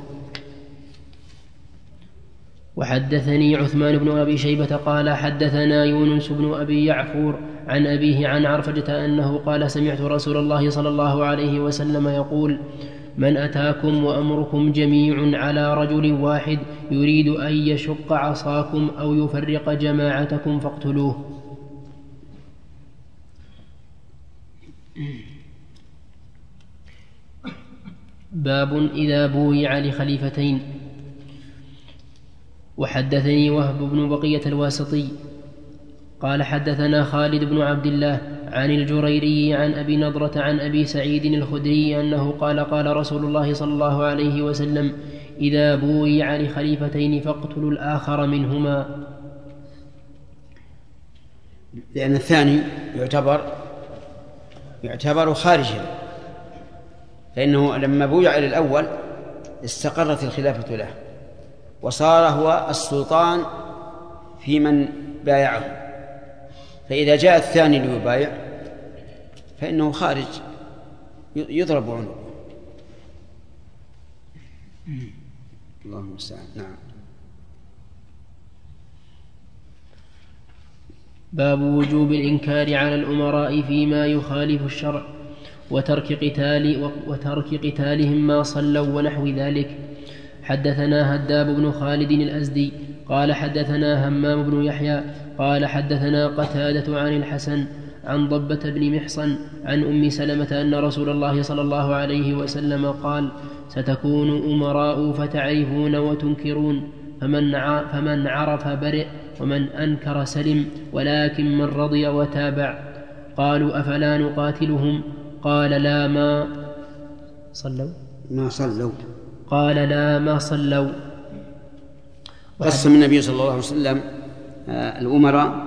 D: وحدثني عثمان بن أبي شيبة قال حدثنا يونس بن أبي يعفور عن أبيه عن عرفجة أنه قال سمعت رسول الله صلى الله عليه وسلم يقول من أتاكم وأمركم جميع على رجل واحد يريد أن يشق عصاكم أو يفرق جماعتكم فاقتلوه. باب إذا بويع لخليفتين. وحدثني وهب بن بقية الواسطي قال حدثنا خالد بن عبد الله عن الجريري عن أبي نضرة عن أبي سعيد الخدري أنه قال قال رسول الله صلى الله عليه وسلم إذا بويع لخليفتين فاقتلوا الآخر منهما.
B: لأن الثاني يعتبر خارجا، فإنه لما بويع للأول استقرت الخلافة له وصار هو السلطان في من بايعه، فإذا جاء الثاني ليبايع فإنه خارج يضرب عنقه. اللهم المستعان. نعم.
D: باب وجوب الإنكار على الأمراء فيما يخالف الشرع وترك قتالهم ما صلوا ونحو ذلك. حدثنا هداب بن خالد الأزدي قال حدثنا همام بن يحيى قال حدثنا قتادة عن الحسن عن ضبة بن محصن عن أم سلمة أن رسول الله صلى الله عليه وسلم قال ستكون أمراء فتعرفون وتنكرون، فمن عرف برئ ومن أنكر سلم، ولكن من رضي وتابع. قالوا أفلا نقاتلهم؟ قال لا ما صلوا قال لا ما صلوا.
B: قسم النبي صلى الله عليه وسلم الأمراء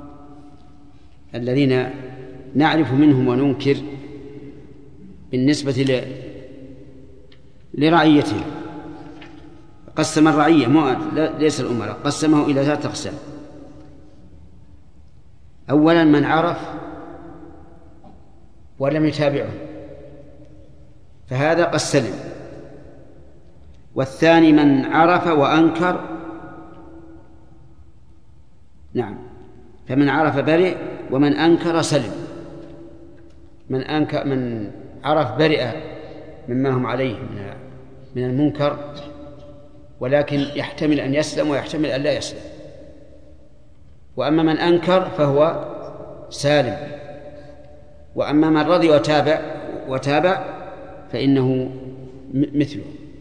B: الذين نعرف منهم وننكر بالنسبة لرعيتهم. قسم الرعية ليس الأمراء، قسمه إلى 3 أقسام. أولا من عرف ولم يتابعه فهذا قد سلم، والثاني من عرف وأنكر، نعم، فمن عرف برئ ومن أنكر سلم. من عرف برئ مما هم عليه من المنكر ولكن يحتمل أن يسلم ويحتمل أن لا يسلم. وأما من أنكر فهو سالم، وأما من رضي وتابع فإنه مثله.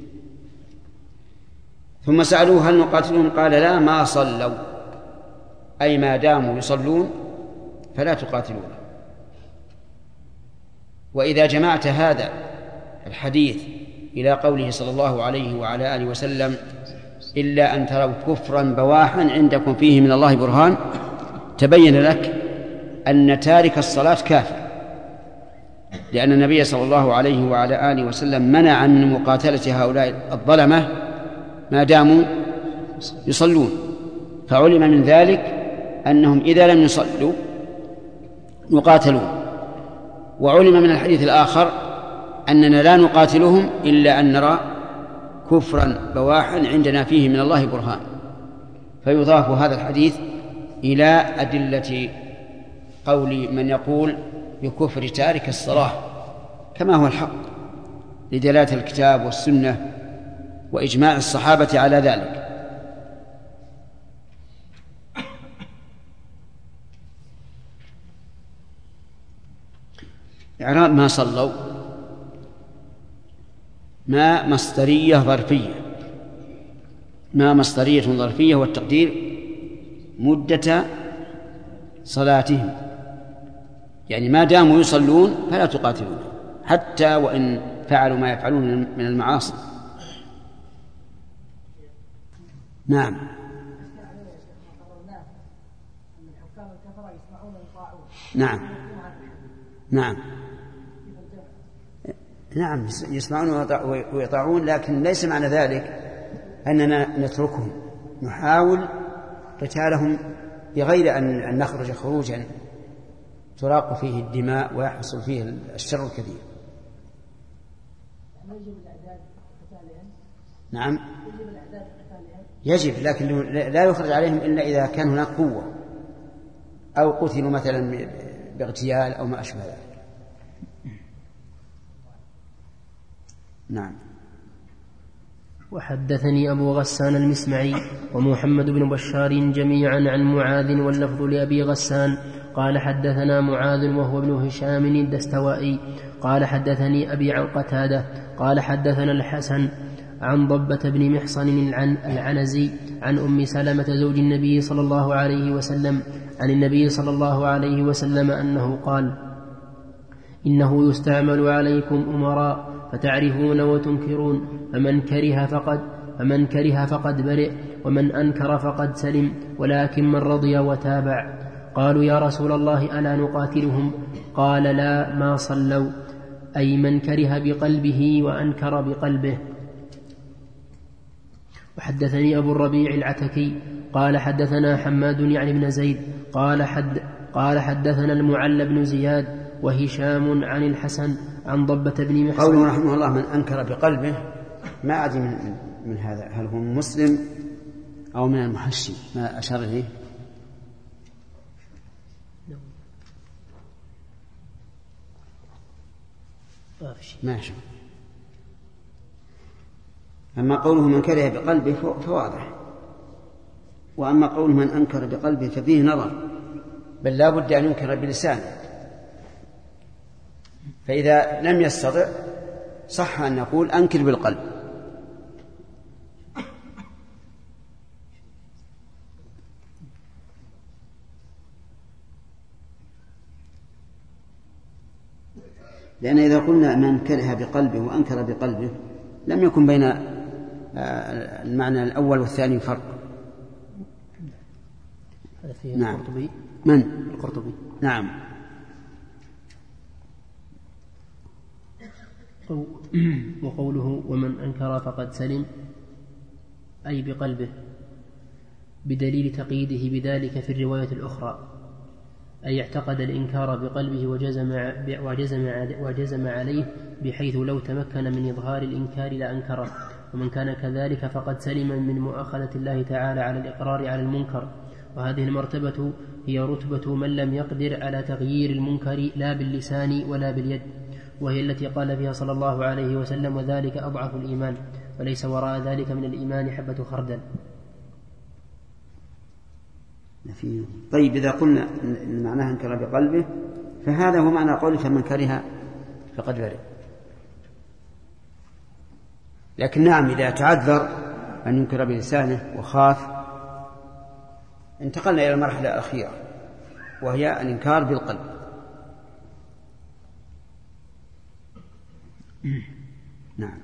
B: ثم سألوه هل نقاتلهم؟ قال لا، ما صلوا، أي ما داموا يصلون فلا تقاتلون. وإذا جمعت هذا الحديث إلى قوله صلى الله عليه وعلى آله وسلم إلا أن تروا كفرا بواحا عندكم فيه من الله برهان، تبين لك أن تارك الصلاة كافر، لأن النبي صلى الله عليه وعلى آله وسلم منع من مقاتلة هؤلاء الظلمة ما داموا يصلون، فعلم من ذلك أنهم إذا لم يصلوا يقاتلون. وعلم من الحديث الآخر أننا لا نقاتلهم إلا أن نرى كفرا بواحا عندنا فيه من الله برهان. فيضاف هذا الحديث إلى أدلة قول من يقول بكفر تارك الصلاة كما هو الحق، لدلالة الكتاب والسنة وإجماع الصحابة على ذلك. إعراب ما صلوا، ما مصدرية ظرفية، ما مصدرية ظرفية، والتقدير مدة صلاتهم، يعني ما داموا يصلون فلا تقاتلون حتى وإن فعلوا ما يفعلون من المعاصي. نعم. نعم نعم نعم يسمعون ويطاعون، لكن ليس معنى ذلك أننا نتركهم، نحاول قتالهم بغير أن نخرج خروجا تراق فيه الدماء ويحصل فيه الشر الكثير. نعم يجب، لكن لا يخرج عليهم إلا إذا كان هناك قوة أو قتلوا مثلا باغتيال أو ما أشبه ذلك. نعم.
D: وحدثني أبو غسان المسمعي ومحمد بن بشار جميعا عن معاذ، واللفظ لأبي غسان قال حدثنا معاذ وهو ابن هشام الدستوائي قال حدثني أبي عن قتادة قال حدثنا الحسن عن ضبة بن محصن العنزي عن أم سلمة زوج النبي صلى الله عليه وسلم عن النبي صلى الله عليه وسلم أنه قال: إنه يستعمل عليكم أمراء فتعرفون وتنكرون، فمن كره فقد برئ، ومن أنكر فقد سلم، ولكن من رضي وتابع. قالوا: يا رسول الله ألا نقاتلهم؟ قال: لا، ما صلوا، أي من كره بقلبه وأنكر بقلبه. وحدثني أبو الربيع العتكي قال حدثنا حماد يعني بن زيد قال حدثنا المعلى بن زياد وهشام عن الحسن عن ضبة بن محصن.
B: قوله رحمه الله من أنكر بقلبه، ما أدري من هذا هل هو مسلم أو من المحشي، ما أشار إليه؟ ما أشار. أما قوله من كره بقلبه فواضح، وأما قوله من أنكر بقلبه ففيه نظر، بل لا بد أن ينكر بلسانه، فإذا لم يستطع صح أن نقول أنكر بالقلب. لأن إذا قلنا من كره بقلبه وأنكر بقلبه لم يكن بين المعنى الأول والثاني فرق.
D: هذا فيه
B: نعم.
D: القرطبي.
B: من؟
D: القرطبي.
B: نعم.
D: وقوله ومن أنكر فقد سلم أي بقلبه، بدليل تقييده بذلك في الرواية الأخرى، أي اعتقد الإنكار بقلبه وجزم عليه، بحيث لو تمكن من إظهار الإنكار لأنكره. ومن كان كذلك فقد سلم من مؤاخذة الله تعالى على الإقرار على المنكر. وهذه المرتبة هي رتبة من لم يقدر على تغيير المنكر لا باللسان ولا باليد، وهي التي قال فيها صلى الله عليه وسلم: وذلك أضعف الإيمان. وليس وراء ذلك من الإيمان حبة خردل.
B: طيب إذا قلنا إن معناها انكر بقلبه فهذا هو معنى قوله فمن كره فقد برئ. لكن نعم إذا تعذر أن ينكر بلسانه وخاف انتقلنا إلى المرحلة الأخيرة وهي الإنكار بالقلب. نعم.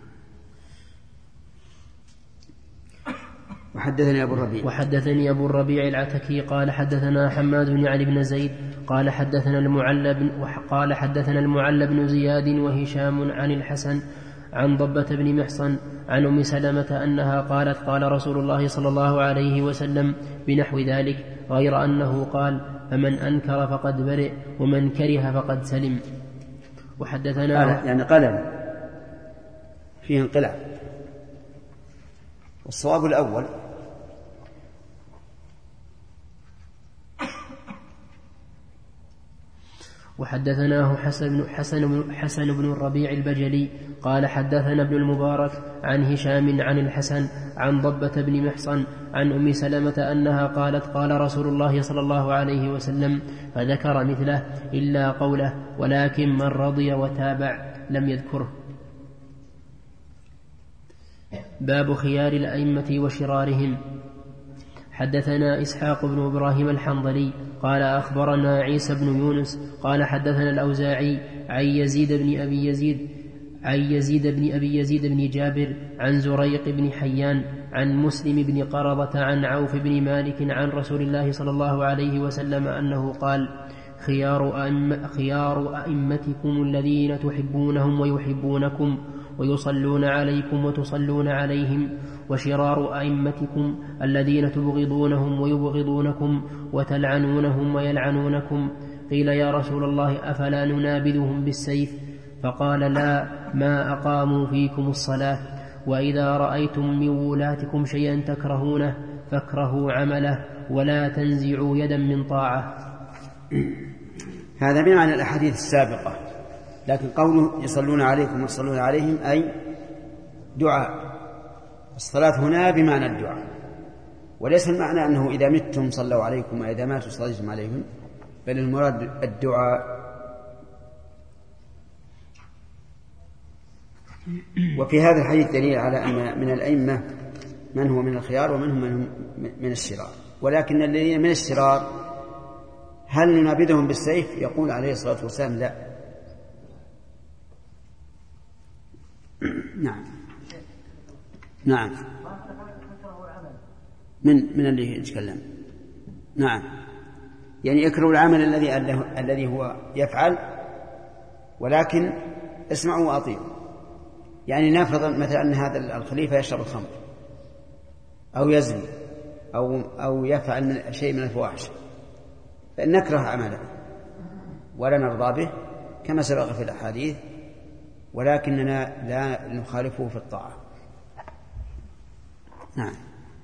D: وحدثني أبو الربيع العتكي قال حدثنا حماد بن علي بن زيد قال حدثنا المعلى بن زياد وهشام عن الحسن عن ضبة بن محصن عن أم سلمة أنها قالت قال رسول الله صلى الله عليه وسلم بنحو ذلك غير أنه قال فمن أنكر فقد برئ ومن كره فقد سلم. وحدثنا
B: يعني قلم فيه انقلاب، والصواب الأول.
D: وحدثناه حسن بن الربيع البجلي قال حدثنا ابن المبارك عن هشام عن الحسن عن ضبة بن محصن عن أم سلمة أنها قالت قال رسول الله صلى الله عليه وسلم فذكر مثله إلا قوله ولكن من رضي وتابع لم يذكره. باب خيار الأئمة وشرارهم. حدثنا إسحاق بن إبراهيم الحنظلي قال أخبرنا عيسى بن يونس قال حدثنا الأوزاعي عن يزيد بن أبي يزيد بن جابر عن زريق بن حيان عن مسلم بن قرضة عن عوف بن مالك عن رسول الله صلى الله عليه وسلم أنه قال خيار أئمتكم الذين تحبونهم ويحبونكم ويصلون عليكم وتصلون عليهم، وشرار أئمتكم الذين تبغضونهم ويبغضونكم وتلعنونهم ويلعنونكم. قيل يا رسول الله أفلا ننابذهم بالسيف؟ فقال لا، ما أقاموا فيكم الصلاة. وإذا رأيتم من ولاتكم شيئا تكرهونه فاكرهوا عمله ولا تنزعوا يدا من طاعة.
B: هذا بمعنى الأحاديث السابقة، لكن قوله يصلون عليكم ويصلون عليهم أي دعاء. الصلاة هنا بمعنى الدعاء، وليس المعنى أنه إذا متم صلوا عليكم وإذا ماتوا صليتم عليهم، بل المراد الدعاء. وفي هذا الحديث دليل على أن من الأئمة من هو من الخيار ومن من الشرار، ولكن الذين من الشرار هل ننابذهم بالسيف؟ يقول عليه الصلاة والسلام لا. نعم من اللي يتكلم. نعم، يعني يكره العمل الذي هو يفعل، ولكن اسمعوا وأطيعوا. يعني نفرض مثلا أن هذا الخليفة يشرب الخمر أو يزني أو يفعل شيء من الفواحش، فإن نكره عمله ولا نرضى به كما سبق في الأحاديث، ولكننا لا نخالفه في الطاعة. نعم.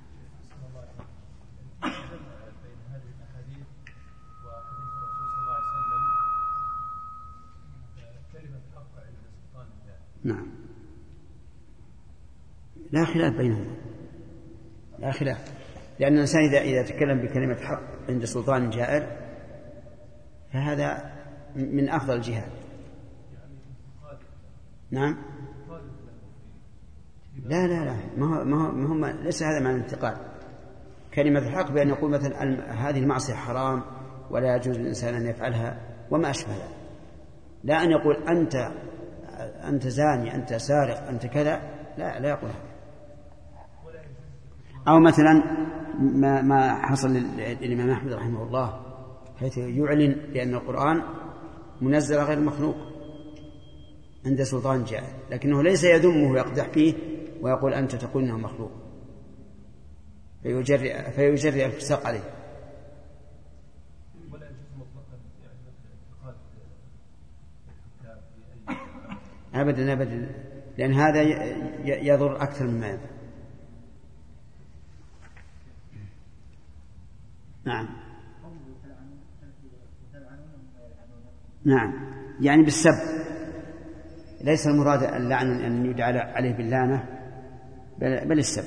B: نعم، لا خلاف بينهما، لا خلاف، لأن الإنسان إذا تكلم بكلمة حق عند سلطان جائر فهذا من أفضل الجهاد. نعم، لا ما هم ليس هذا معنى الانتقال. كلمة الحق بأن يقول مثلا هذه المعصية حرام ولا يجوز للإنسان أن يفعلها وما أشبه ذلك، لا أن يقول أنت زاني، أنت سارق، أنت كذا، لا يقول هذا. أو مثلا ما حصل للإمام أحمد رحمه الله حيث يعلن بأن القرآن منزل غير مخلوق عند سلطان جائر، لكنه ليس يذمه ويقدح فيه ويقول أنت تقول إنه مخلوق، فيجرئ الفساق عليه. أبدا، لأن هذا يضر أكثر مما ينفع. نعم، يعني بالسب، ليس المراد اللعن أن يدعى عليه باللعنة، بل السب.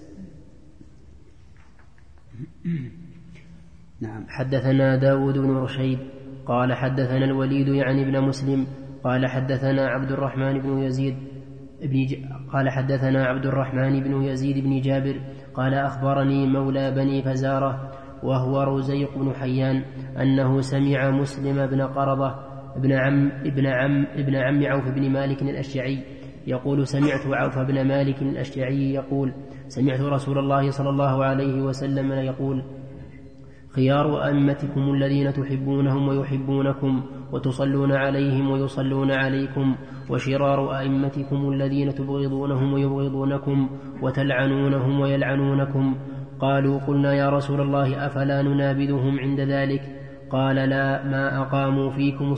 B: نعم.
D: حدثنا داود بن رشيد قال حدثنا الوليد يعني ابن مسلم قال حدثنا عبد الرحمن بن يزيد بن جابر قال أخبرني مولى بني فزارة وهو رزيق بن حيان أنه سمع مسلم بن قرضة ابن عم عوف بن مالك الأشجعي يقول سمعت عوف بن مالك الأشجعي يقول سمعت رسول الله صلى الله عليه وسلم يقول خيار أئمتكم الذين تحبونهم ويحبونكم وتصلون عليهم ويصلون عليكم وشرار أئمتكم الذين تبغضونهم ويبغضونكم وتلعنونهم ويلعنونكم. قالوا قلنا يا رسول الله أفلا ننابذهم عند ذلك؟ قال لا ما أقاموا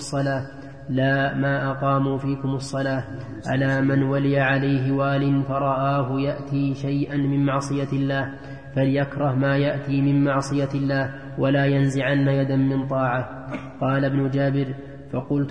D: فيكم الصلاة ألا من ولي عليه وال فرآه يأتي شيئا من معصية الله فليكره ما يأتي من معصية الله ولا ينزعن يدا من طاعة. قال ابن جابر فقلت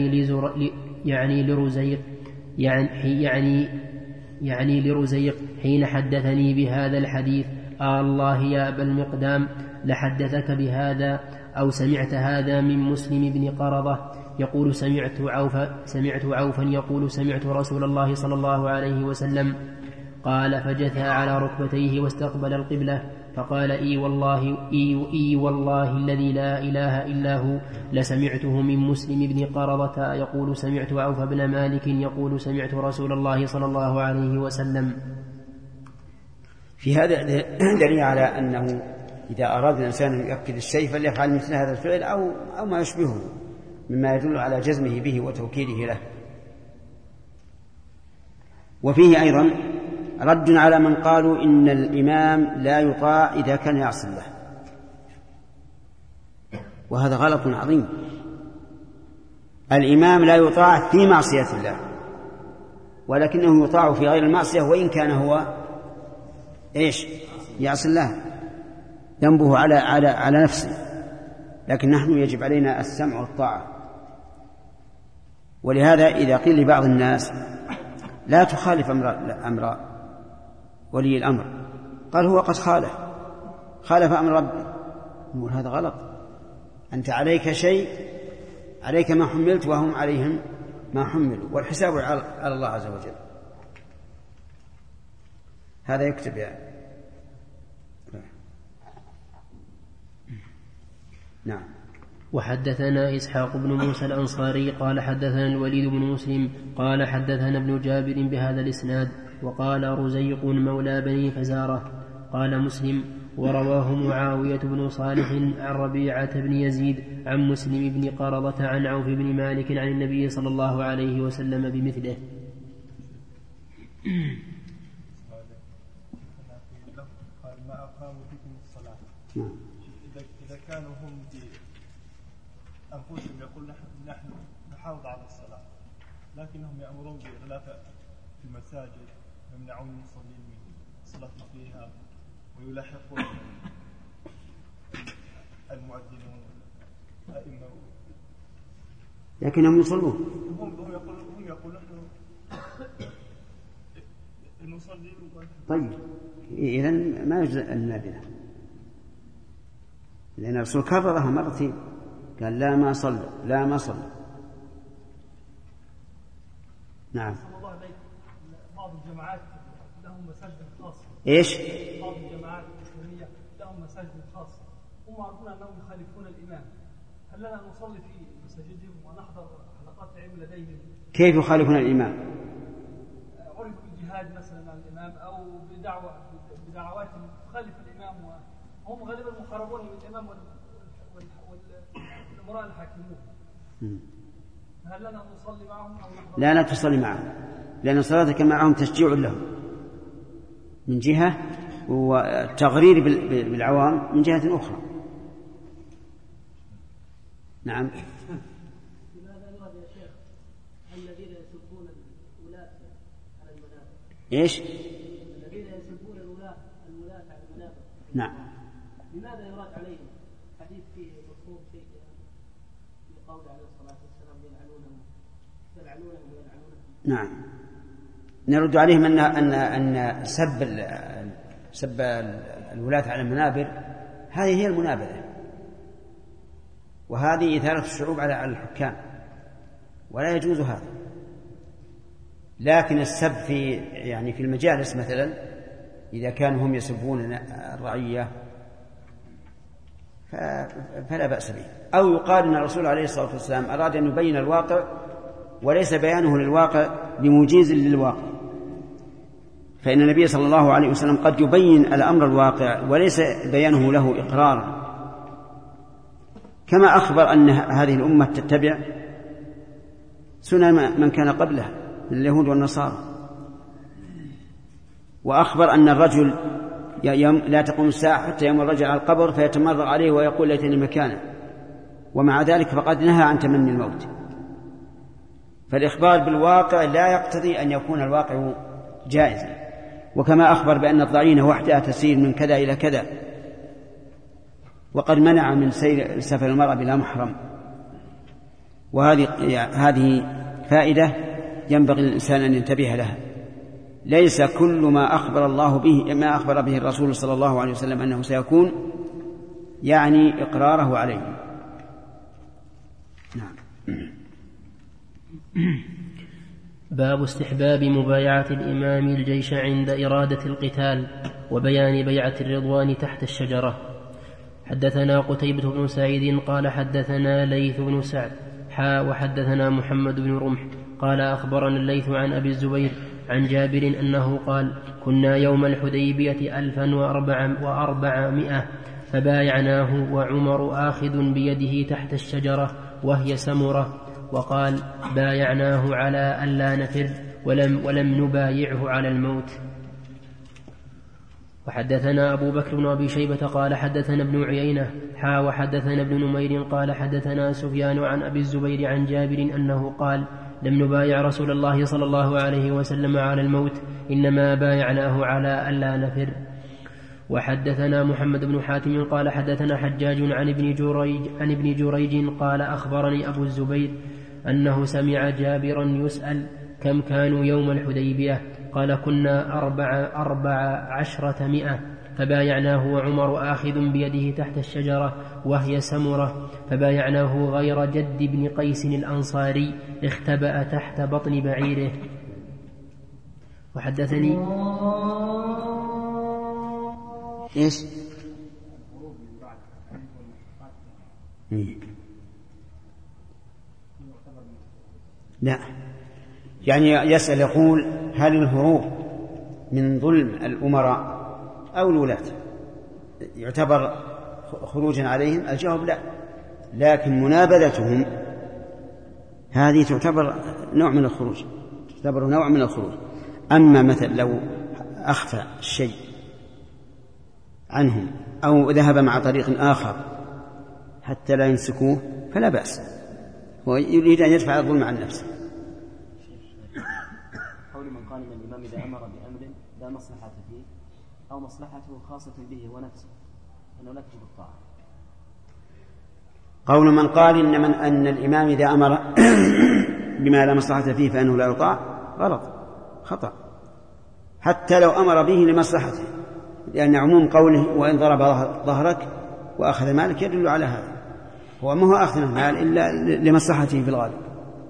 D: يعني لرزيق حين حدثني بهذا الحديث الله يا أبا المقدام لحدثك بهذا أو سمعت هذا من مسلم بن قرضة يقول سمعت عوفا يقول سمعت رسول الله صلى الله عليه وسلم قال فجثى على ركبتيه واستقبل القبلة فقال إي والله الذي لا إله إلا هو لسمعته من مسلم بن قرضة يقول سمعت عوف بن مالك يقول سمعت رسول الله صلى الله عليه وسلم.
B: في هذا دليل على أنه إذا أراد الإنسان أن يؤكد الشيء فليفعل مثل هذا الفعل أو ما يشبهه مما يدل على جزمه به وتوكيده له. وفيه أيضا رد على من قالوا إن الإمام لا يطاع إذا كان يعصي الله، وهذا غلط عظيم. الإمام لا يطاع في معصية الله، ولكنه يطاع في غير المعصية وإن كان هو يعصي الله، ذنبه على نفسه، لكن نحن يجب علينا السمع والطاعة. ولهذا إذا قيل لبعض الناس لا تخالف أمر ولي الأمر، قال هو قد خالف أمر ربي، نقول هذا غلط. أنت عليك شيء، عليك ما حملت وهم عليهم ما حملوا، والحساب على الله عز وجل. هذا يكتب يعني. نعم.
D: وحدثنا إسحاق بن موسى الأنصاري قال حدثنا الوليد بن مسلم قال حدثنا ابن جابر بهذا الإسناد وقال رزيق مولى بني فزارة. قال مسلم ورواه معاوية بن صالح عن ربيعة بن يزيد عن مسلم بن قرضة عن عوف بن مالك عن النبي صلى الله عليه وسلم بمثله.
H: قال ما أقاموا فيكم الصلاة، إذا كانوا هم أنفسهم يقول نحن نحافظ على الصلاة، لكنهم يأمرون بإغلاق في المساجد ويمنعون المصلين من الصلاة فيها ويلاحقون المؤذنون الأئمة،
B: لكنهم يصلون.
H: هم يقولون نحن المصلين.
B: طيب إذن ما يجزئ النابلة، لأن الرسول كررها مرتين، قال لا ما صلى. نعم.
E: بعض الجماعات لهم مساجد خاصة. بعض الجماعات الإسلامية لهم مساجد خاصة، هم يعرفون أنهم يخالفون الإمام، هل لنا نصلي في مساجدهم ونحضر حلقات العلم لديهم؟
B: كيف يخالفون الإمام؟
E: عرف بالجهاد مثلا مع الإمام أو بدعوات تخالف الإمام، وهم غالبا محاربون من الإمام والأمراء الحاكمون. هل لنا نصلي معهم أو نحضر؟
B: لا تصلي معهم، لأن صلاتك معهم تشجيع لهم من جهة، والتغرير بالعوام من جهة أخرى. نعم.
F: لماذا يراد يا شيخ الذين يسبون الولاة على المنابر؟ الذين يسبون الولاة على المنابر.
B: نعم.
F: لماذا يراد عليهم حديث فيه مفهوم شيء لقول عليه الصلاة والسلام يلعنونهم.
B: نعم. نرد عليهم أن سب الولاة على المنابر هذه هي المنابذة، وهذه إثارة الشعوب على الحكام، ولا يجوز هذا. لكن السب في المجالس مثلا، إذا كانوا هم يسبون الرعية فلا بأس به. أو يقال أن الرسول عليه الصلاة والسلام أراد أن يبين الواقع وليس بيانه للواقع بمجيز للواقع، فإن النبي صلى الله عليه وسلم قد يبين الأمر الواقع وليس بيانه له إقرارا، كما أخبر أن هذه الأمة تتبع سنن من كان قبلها من اليهود والنصارى، وأخبر أن الرجل لا تقوم الساعة حتى يمر الرجل على القبر فيتمرغ عليه ويقول ليتني مكانه، ومع ذلك فقد نهى عن تمني الموت. فالإخبار بالواقع لا يقتضي أن يكون الواقع جائزا. وكما أخبر بأن الضعينة وحدها تسير من كذا إلى كذا، وقد منع من سفر المرأة بلا محرم. وهذه فائدة ينبغي للإنسان أن ينتبه لها. ليس كل ما أخبر الله به ما أخبر به الرسول صلى الله عليه وسلم أنه سيكون يعني إقراره عليه. نعم.
D: باب استحباب مبايعة الإمام الجيش عند إرادة القتال وبيان بيعة الرضوان تحت الشجرة. حدثنا قتيبة بن سعيد قال حدثنا ليث بن سعد وحدثنا محمد بن رمح قال أخبرنا الليث عن أبي الزبير عن جابر أنه قال كنا يوم الحديبية 1400 فبايعناه وعمر آخذ بيده تحت الشجرة وهي سمرة، وقال بايعناه على ألا نفر ولم نبايعه على الموت. وحدثنا أبو بكر بن أبي شيبة قال حدثنا ابن عيينة وحدثنا ابن نمير قال حدثنا سفيان عن أبي الزبير عن جابر أنه قال لم نبايع رسول الله صلى الله عليه وسلم على الموت، إنما بايعناه على ألا نفر. وحدثنا محمد بن حاتم قال حدثنا حجاج عن ابن جريج قال أخبرني أبو الزبير أنه سمع جابرا يسأل كم كانوا يوم الحديبية، قال كنا 1400 فبايعناه وعمر آخذ بيده تحت الشجرة وهي سمرة، فبايعناه غير جد بن قيس الأنصاري اختبأ تحت بطن بعيره. وحدثني
B: إيش؟ لا، يعني يسأل يقول هل الهروب من ظلم الأمراء أو الولاة يعتبر خروجا عليهم؟ الجواب لا، لكن منابذتهم هذه تعتبر نوع من الخروج. أما مثل لو أخفى الشيء عنهم أو ذهب مع طريق آخر حتى لا يمسكوه فلا بأس، هو يريد أن يدفع الظلم عن نفسه.
I: قول من قال إن الإمام إذا أمر بأمر لا مصلحة فيه أو مصلحته خاصة به ونفسه أنه لا تجب الطاعة.
B: قول من قال أن الإمام إذا أمر بما لا مصلحة فيه فإنه لا يطاع غلط خطأ، حتى لو أمر به لمصلحته، لأن عموم قوله وإن ضرب ظهرك وأخذ مالك يدل على هذا، هو ما هو أخذ المال إلا لمصلحته في الغالب.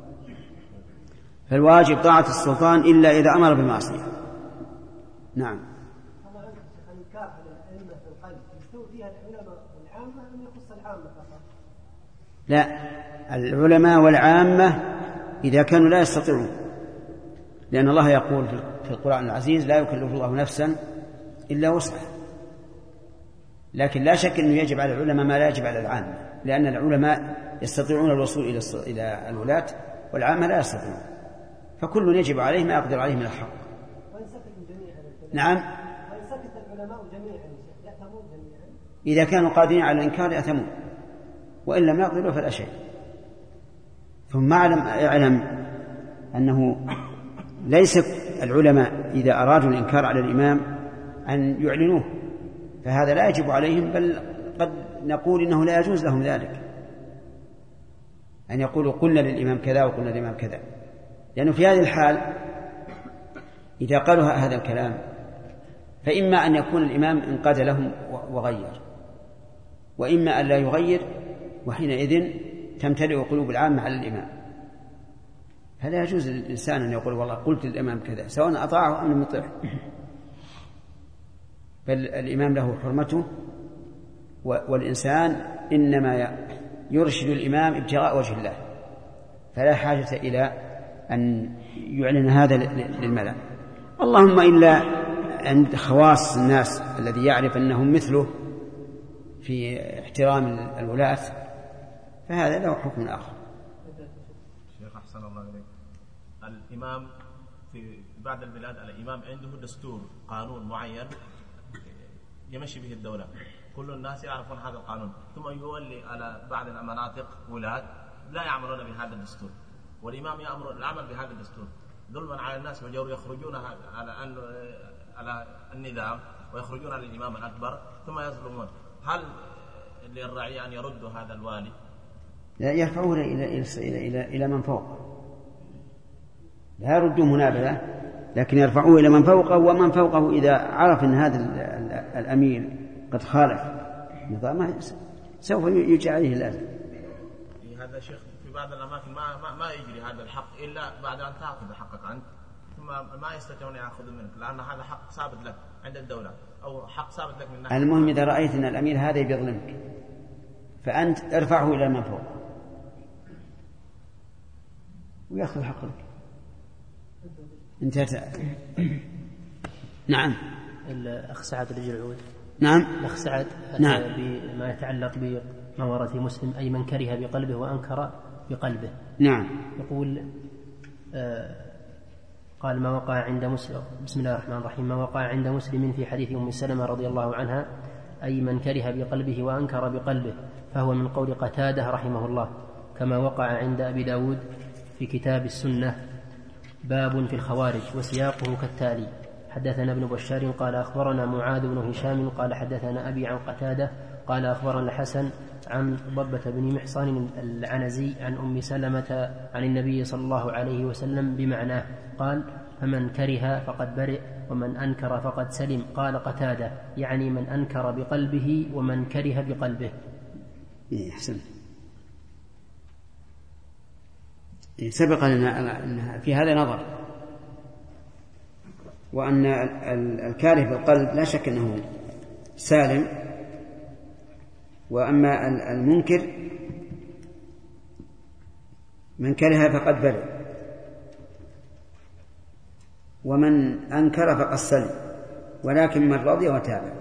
B: فالواجب طاعة السلطان إلا إذا أمر بالمعصية. نعم. لا، العلماء والعامة إذا كانوا لا يستطيعون، لأن الله يقول في القرآن العزيز لا يكلف الله نفسا إلا وسعها. لكن لا شك أنه يجب على العلماء ما لا يجب على العامة، لأن العلماء يستطيعون الوصول إلى الولاة والعامة لا يستطيعون، فكل يجب عليه ما يقدر عليه من الحق. نعم، إذا كانوا قادرين على الإنكار يأثمون، وإن لم يقدروا فلا شيء. ثم اعلم أنه ليس العلماء إذا أرادوا الإنكار على الإمام أن يعلنوه، فهذا لا يجب عليهم، بل قد نقول إنه لا يجوز لهم ذلك، أن يقولوا قلنا للإمام كذا وقلنا للإمام كذا، لأنه في هذه الحال إذا قالوا هذا الكلام فإما أن يكون الإمام انقاد لهم وغير، وإما أن لا يغير، وحينئذ تمتلئ قلوب العامة على الإمام. فلا يجوز للإنسان أن يقول والله قلت للإمام كذا سواء أطاعه أم لم يطيعه، بل الإمام له حرمته، والإنسان إنما يرشد الإمام ابتغاء وجه الله، فلا حاجة إلى أن يعلن هذا للملأ. اللهم إلا عند خواص الناس الذي يعرف أنهم مثله في احترام الولاة فهذا له حكم آخر.
J: شيخ أحسن الله إليك، الإمام في بعض البلاد الإمام عنده دستور قانون معين يمشي به الدولة، كل الناس يعرفون هذا القانون، ثم يولي على بعض المناطق ولاة لا يعملون بهذا الدستور، والإمام يأمر العمل بهذا الدستور ظلما على الناس، وجور يخرجون على النظام ويخرجون على الإمام الأكبر ثم يظلمون. هل للرعية أن يردوا هذا الوالي؟
B: لا، يرفعوه إلى من فوق، لا يردوا منابذة، لكن يرفعوه إلى من فوقه، ومن فوقه إذا عرف أن هذا الأمير قد خالف نظامه سوف يجي عليه الأذى.
J: هذا شيخ في بعض الأماكن ما يجري هذا الحق إلا بعد أن تأخذ حقك أنت، ثم ما يستطيعون يأخذوا منك، لأن هذا حق ثابت لك عند الدولة أو حق ثابت لك من ناحية.
B: المهم إذا رأيت أن الأمير هذا يظلمك فأنت ارفعه إلى من فوق ويأخذ حقك. انتهت. نعم.
D: الأخ سعد رجل العود.
B: نعم.
D: الأخ سعد
B: نعم.
D: بما يتعلق بما ورد في مسلم أي من كره بقلبه وأنكر بقلبه.
B: نعم.
D: يقول قال ما وقع عند مسلم، بسم الله الرحمن الرحيم، ما وقع عند مسلم في حديث أم سلمة رضي الله عنها أي من كره بقلبه وأنكر بقلبه، فهو من قول قتادة رحمه الله، كما وقع عند أبي داود في كتاب السنة باب في الخوارج، وسياقه كالتالي: حدثنا ابن بشار قال أخبرنا معاذ بن هشام قال حدثنا أبي عن قتادة قال أخبرنا الحسن عن ضبة بن محصن العنزي عن أم سلمة عن النبي صلى الله عليه وسلم بمعناه، قال: فمن كره فقد برئ ومن أنكر فقد سلم. قال قتادة: يعني من أنكر بقلبه ومن كره بقلبه.
B: أحسن. سبق لنا في هذا نظر، وأن الكاره بالقلب لا شك أنه سالم، وأما المنكر من كره فقد برئ ومن أنكر فقد سلم، ولكن من رضي وتابع.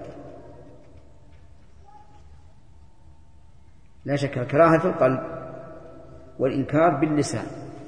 B: لا شك الكراهة في القلب والإنكار باللسان.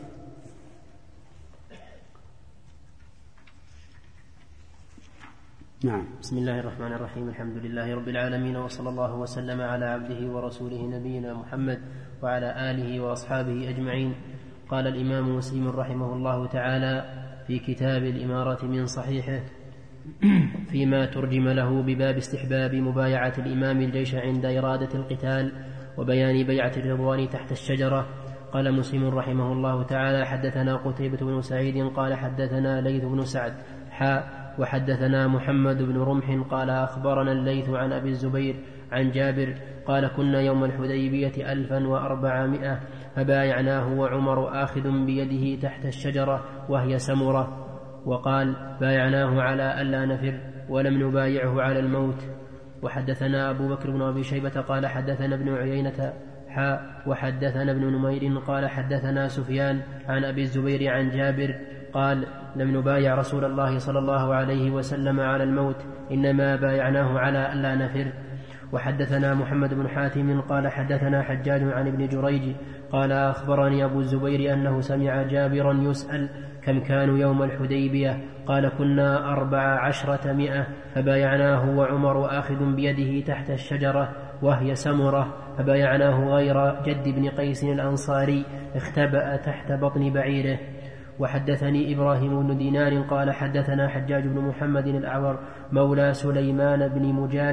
B: نعم.
D: بسم الله الرحمن الرحيم، الحمد لله رب العالمين، وصلى الله وسلم على عبده ورسوله نبينا محمد وعلى آله وأصحابه أجمعين. قال الإمام مسلم رحمه الله تعالى في كتاب الإمارة من صحيحه فيما ترجم له بباب استحباب مبايعة الإمام الجيش عند إرادة القتال وبيان بيعة الرضوان تحت الشجرة. قال مسلم رحمه الله تعالى: حدثنا قتيبة بن سعيد قال حدثنا ليث بن سعد وحدثنا محمد بن رمح قال أخبرنا الليث عن أبي الزبير عن جابر قال: كنا يوم الحديبية 1400 فبايعناه وعمر آخذ بيده تحت الشجرة وهي سمرة، وقال: بايعناه على ألا نفر ولم نبايعه على الموت. وحدثنا أبو بكر بن أبي شيبة قال حدثنا ابن عيينة وحدثنا ابن نمير قال حدثنا سفيان عن أبي الزبير عن جابر قال: لم نبايع رسول الله صلى الله عليه وسلم على الموت، إنما بايعناه على ألا نفر. وحدثنا محمد بن حاتم قال حدثنا حجاج عن ابن جريج قال: أخبرني أبو الزبير أنه سمع جابرا يسأل: كم كانوا يوم الحديبية؟ قال: كنا 1400 فبايعناه وعمر آخذ بيده تحت الشجرة وهي سمرة، فبايعناه غير جد بن قيس الأنصاري اختبأ تحت بطن بعيره. وحدثني إبراهيم بن دينار قال حدثنا حجاج بن محمد الأعور مولى سليمان بن مجالد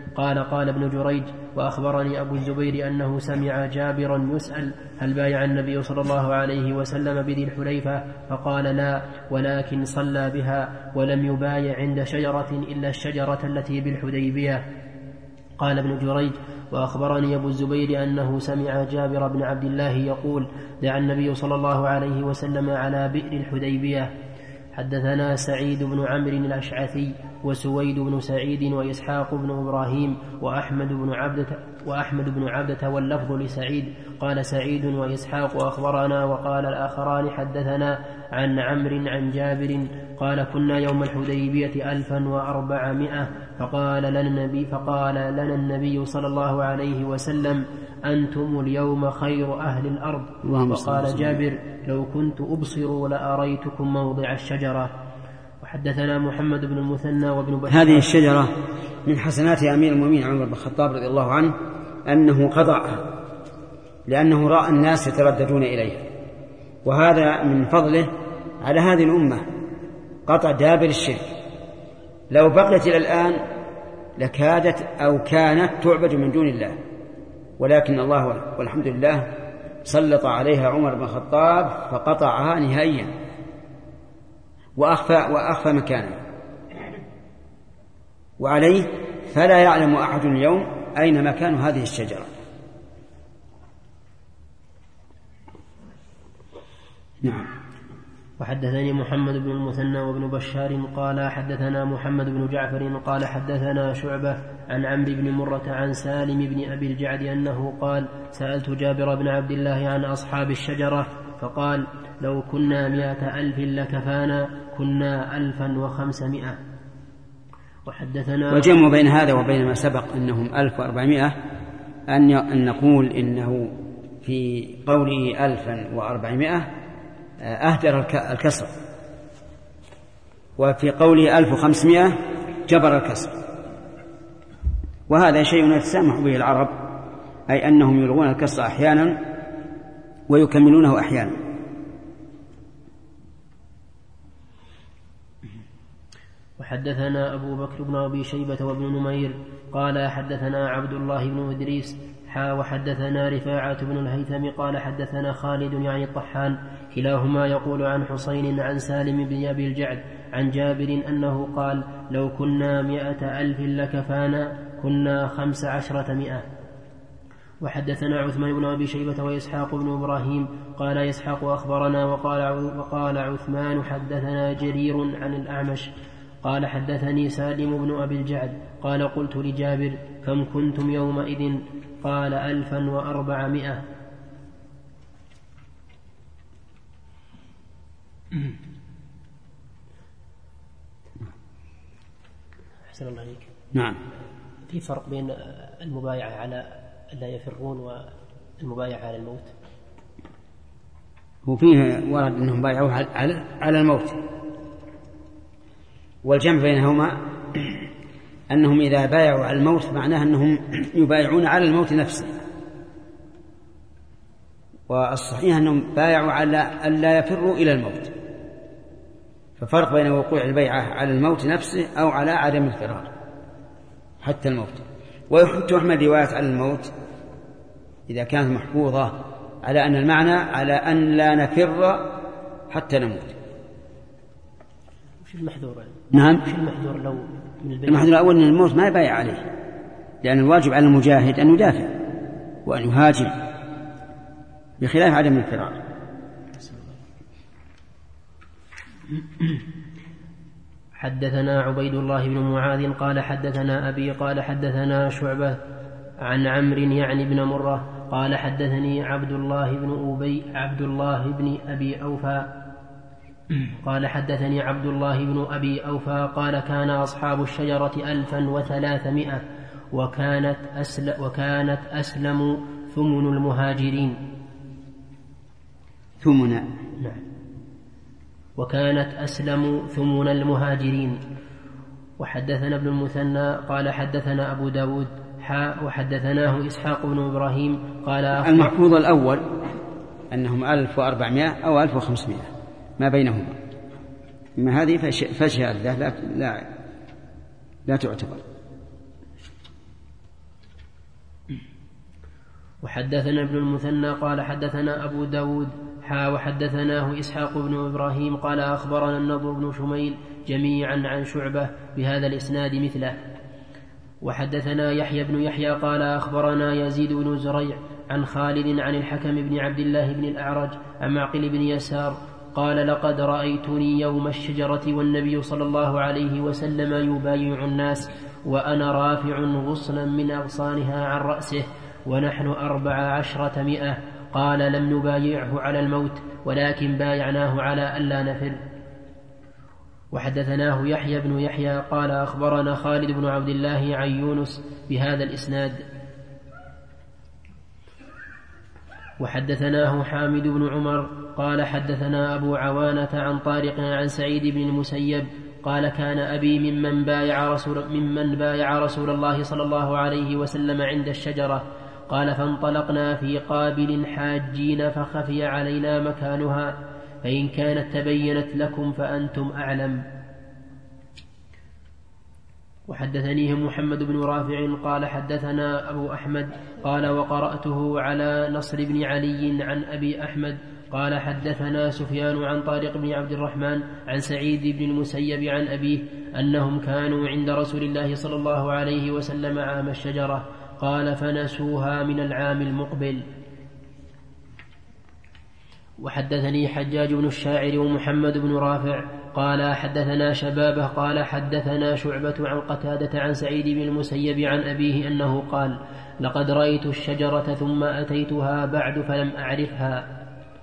D: قال ابن جريج: وأخبرني أبو الزبير أنه سمع جابرا يسأل: هل بايع النبي صلى الله عليه وسلم بذي الحليفة؟ فقال: لا، ولكن صلى بها، ولم يبايع عند شجرة إلا الشجرة التي بالحديبية. قال ابن جريج: وأخبرني أبو الزبير أنه سمع جابر بن عبد الله يقول: دعا النبي صلى الله عليه وسلم على بئر الحديبية. حدثنا سعيد بن عمرو الأشعثي وسويد بن سعيد وإسحاق بن إبراهيم وأحمد بن عبدة واللفظ لسعيد. قال سعيد وإسحاق أخبرنا، وقال الآخران حدثنا عن عمرو عن جابر قال: كنا يوم الحديبية 1400 فقال لنا النبي صلى الله عليه وسلم: أنتم اليوم خير أهل الأرض. وقال جابر: لو كنت أبصر لأريتكم موضع الشجرة. وحدثنا محمد بن المثنى وابن بشار.
B: هذه الشجرة من حسنات أمير المؤمنين عمر بن الخطاب رضي الله عنه أنه قطعها لأنه رأى الناس يترددون إليها، وهذا من فضله على هذه الأمة قطع دابر الشرك. لو بقيت إلى الآن لكادت أو كانت تعبد من دون الله، ولكن الله والحمد لله سلط عليها عمر بن الخطاب فقطعها نهائيا وأخفى مكانه، وعليه فلا يعلم أحد اليوم أين مكان هذه الشجرة. نعم.
D: وحدثني محمد بن المثنى وابن بشار قال حدثنا محمد بن جعفر قال حدثنا شعبة عن عمرو بن مرة عن سالم بن أبي الجعد أنه قال: سألت جابر بن عبد الله عن أصحاب الشجرة فقال: لو كنا 100,000 لكفانا، كنا 1500. وحدثنا
B: والجمع بين هذا وبين ما سبق أنهم 1400 أن نقول إنه في قوله 1400 أهدر الكسر، وفي قوله 1500 جبر الكسر، وهذا شيء يتسامح به العرب، أي أنهم يلغون الكسر أحيانا ويكملونه أحيانا.
D: وحدثنا أبو بكر بن أبي شيبة وابن نمير قال حدثنا عبد الله بن إدريس وحدثنا رفاعة بن الهيثم قال حدثنا خالد يعني الطحان كلاهما يقول عن حسين عن سالم بن أبي الجعد عن جابر أنه قال: لو كنا 100,000 لكفانا، كنا 1500. وحدثنا عثمان بن أبي شيبة وإسحاق بن إبراهيم قال إسحاق أخبرنا وقال عثمان حدثنا جرير عن الأعمش قال حدثني سالم بن أبي الجعد قال: قلت لجابر: كم كنتم يومئذ؟ قال: 1400. أحسن الله عليك.
B: نعم.
D: في فرق بين المبايعة على لا يفرون والمبايعة على الموت؟
B: وفيه ورد أنهم بايعوا على الموت، والجمع بينهما أنهم إذا بايعوا على الموت معناه أنهم يبايعون على الموت نفسه، والصحيح أنهم بايعوا على أن لا يفروا إلى الموت، ففرق بين وقوع البيعة على الموت نفسه أو على عدم الفرار حتى الموت. وتحمل رواية على الموت إذا كانت محفوظة على أن المعنى على أن لا نفر حتى نموت.
D: وش المحذور؟
B: نعم.
D: وش المحذور لو من البيع؟
B: المحذور الأول أن الموت ما يبايع عليه، لأن الواجب على المجاهد أن يدافع وأن يهاجم بخلاف عدم الفرار.
D: حدثنا عبيد الله بن معاذ قال حدثنا أبي قال حدثنا شعبة عن عمرو يعني بن مرة قال حدثني عبد الله بن أبي أوفى قال حدثني عبد الله بن أبي أوفى قال: كان أصحاب الشجرة 1300 وكانت أسلم ثمن المهاجرين.
B: ثمنا.
D: نعم. وكانت أسلم ثمن المهاجرين. وحدثنا ابن المثنى قال حدثنا أبو داود وحدثناه إسحاق بن إبراهيم قال:
B: المحفوظ الأول أنهم 1400 أو 1500 ما بينهما، ما هذه فشهادة لا تعتبر.
D: وحدثنا ابن المثنى قال حدثنا أبو داود وحدثناه إسحاق بن إبراهيم قال أخبرنا النضر بن شميل جميعا عن شعبة بهذا الإسناد مثله. وحدثنا يحيى بن يحيى قال أخبرنا يزيد بن زريع عن خالد عن الحكم بن عبد الله بن الأعرج عن معقل بن يسار قال لقد رأيتني يوم الشجرة والنبي صلى الله عليه وسلم يبايع الناس وأنا رافع غصنا من أغصانها عن رأسه ونحن 1400. قال لم نبايعه على الموت ولكن بايعناه على ألا نفر. وحدثناه يحيى بن يحيى قال أخبرنا خالد بن عبد الله عن يونس بهذا الإسناد. وحدثناه حامد بن عمر قال حدثنا أبو عوانة عن طارق عن سعيد بن المسيب قال كان أبي ممن بايع رسول الله صلى الله عليه وسلم عند الشجرة. قال فانطلقنا في قابل حاجين فخفي علينا مكانها فإن كانت تبينت لكم فأنتم أعلم. وحدثنيه محمد بن رافع قال حدثنا أبو أحمد قال وقرأته على نصر بن علي عن أبي أحمد قال حدثنا سفيان عن طارق بن عبد الرحمن عن سعيد بن المسيب عن أبيه أنهم كانوا عند رسول الله صلى الله عليه وسلم عام الشجرة. قال فنسوها من العام المقبل. وحدثني حجاج بن الشاعر ومحمد بن رافع قال حدثنا شبابه قال حدثنا شعبة عن قتادة عن سعيد بن المسيب عن أبيه أنه قال لقد رأيت الشجرة ثم أتيتها بعد فلم أعرفها.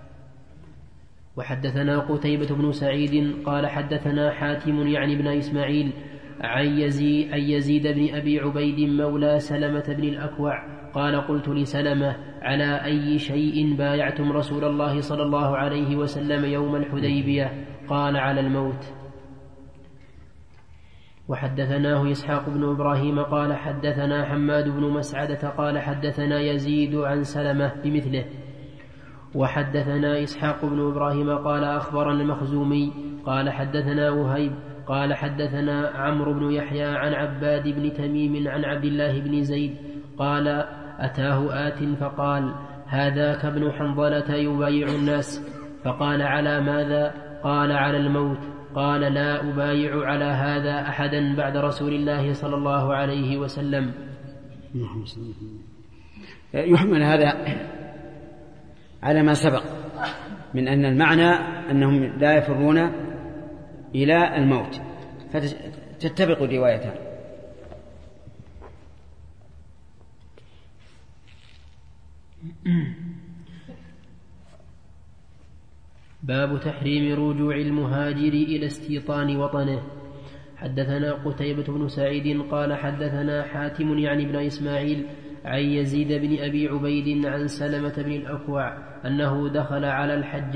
D: وحدثنا قتيبة بن سعيد قال حدثنا حاتم يعني بن إسماعيل عن يزيد بن أبي عبيد مولى سلمة بن الأكوع قال قلت لسلمة على أي شيء بايعتم رسول الله صلى الله عليه وسلم يوم الحديبية؟ قال على الموت. وحدثناه إسحاق بن إبراهيم قال حدثنا حماد بن مسعدة قال حدثنا يزيد عن سلمة بمثله. وحدثنا إسحاق بن إبراهيم قال أخبرنا المخزومي قال حدثنا وهيب قال حدثنا عمرو بن يحيى عن عباد بن تميم عن عبد الله بن زيد قال أتاه آت فقال هذاك ابن حنظلة يبايع الناس. فقال على ماذا؟ قال على الموت. قال لا أبايع على هذا أحدا بعد رسول الله صلى الله عليه وسلم.
B: يحمل هذا على ما سبق من أن المعنى أنهم لا يفرون إلى الموت، فتتفق الروايتان.
D: باب تحريم رجوع المهاجر إلى استيطان وطنه. حدثنا قتيبة بن سعيد قال حدثنا حاتم يعني بن إسماعيل عن يزيد بن أبي عبيد عن سلمة بن الأكوع أنه دخل على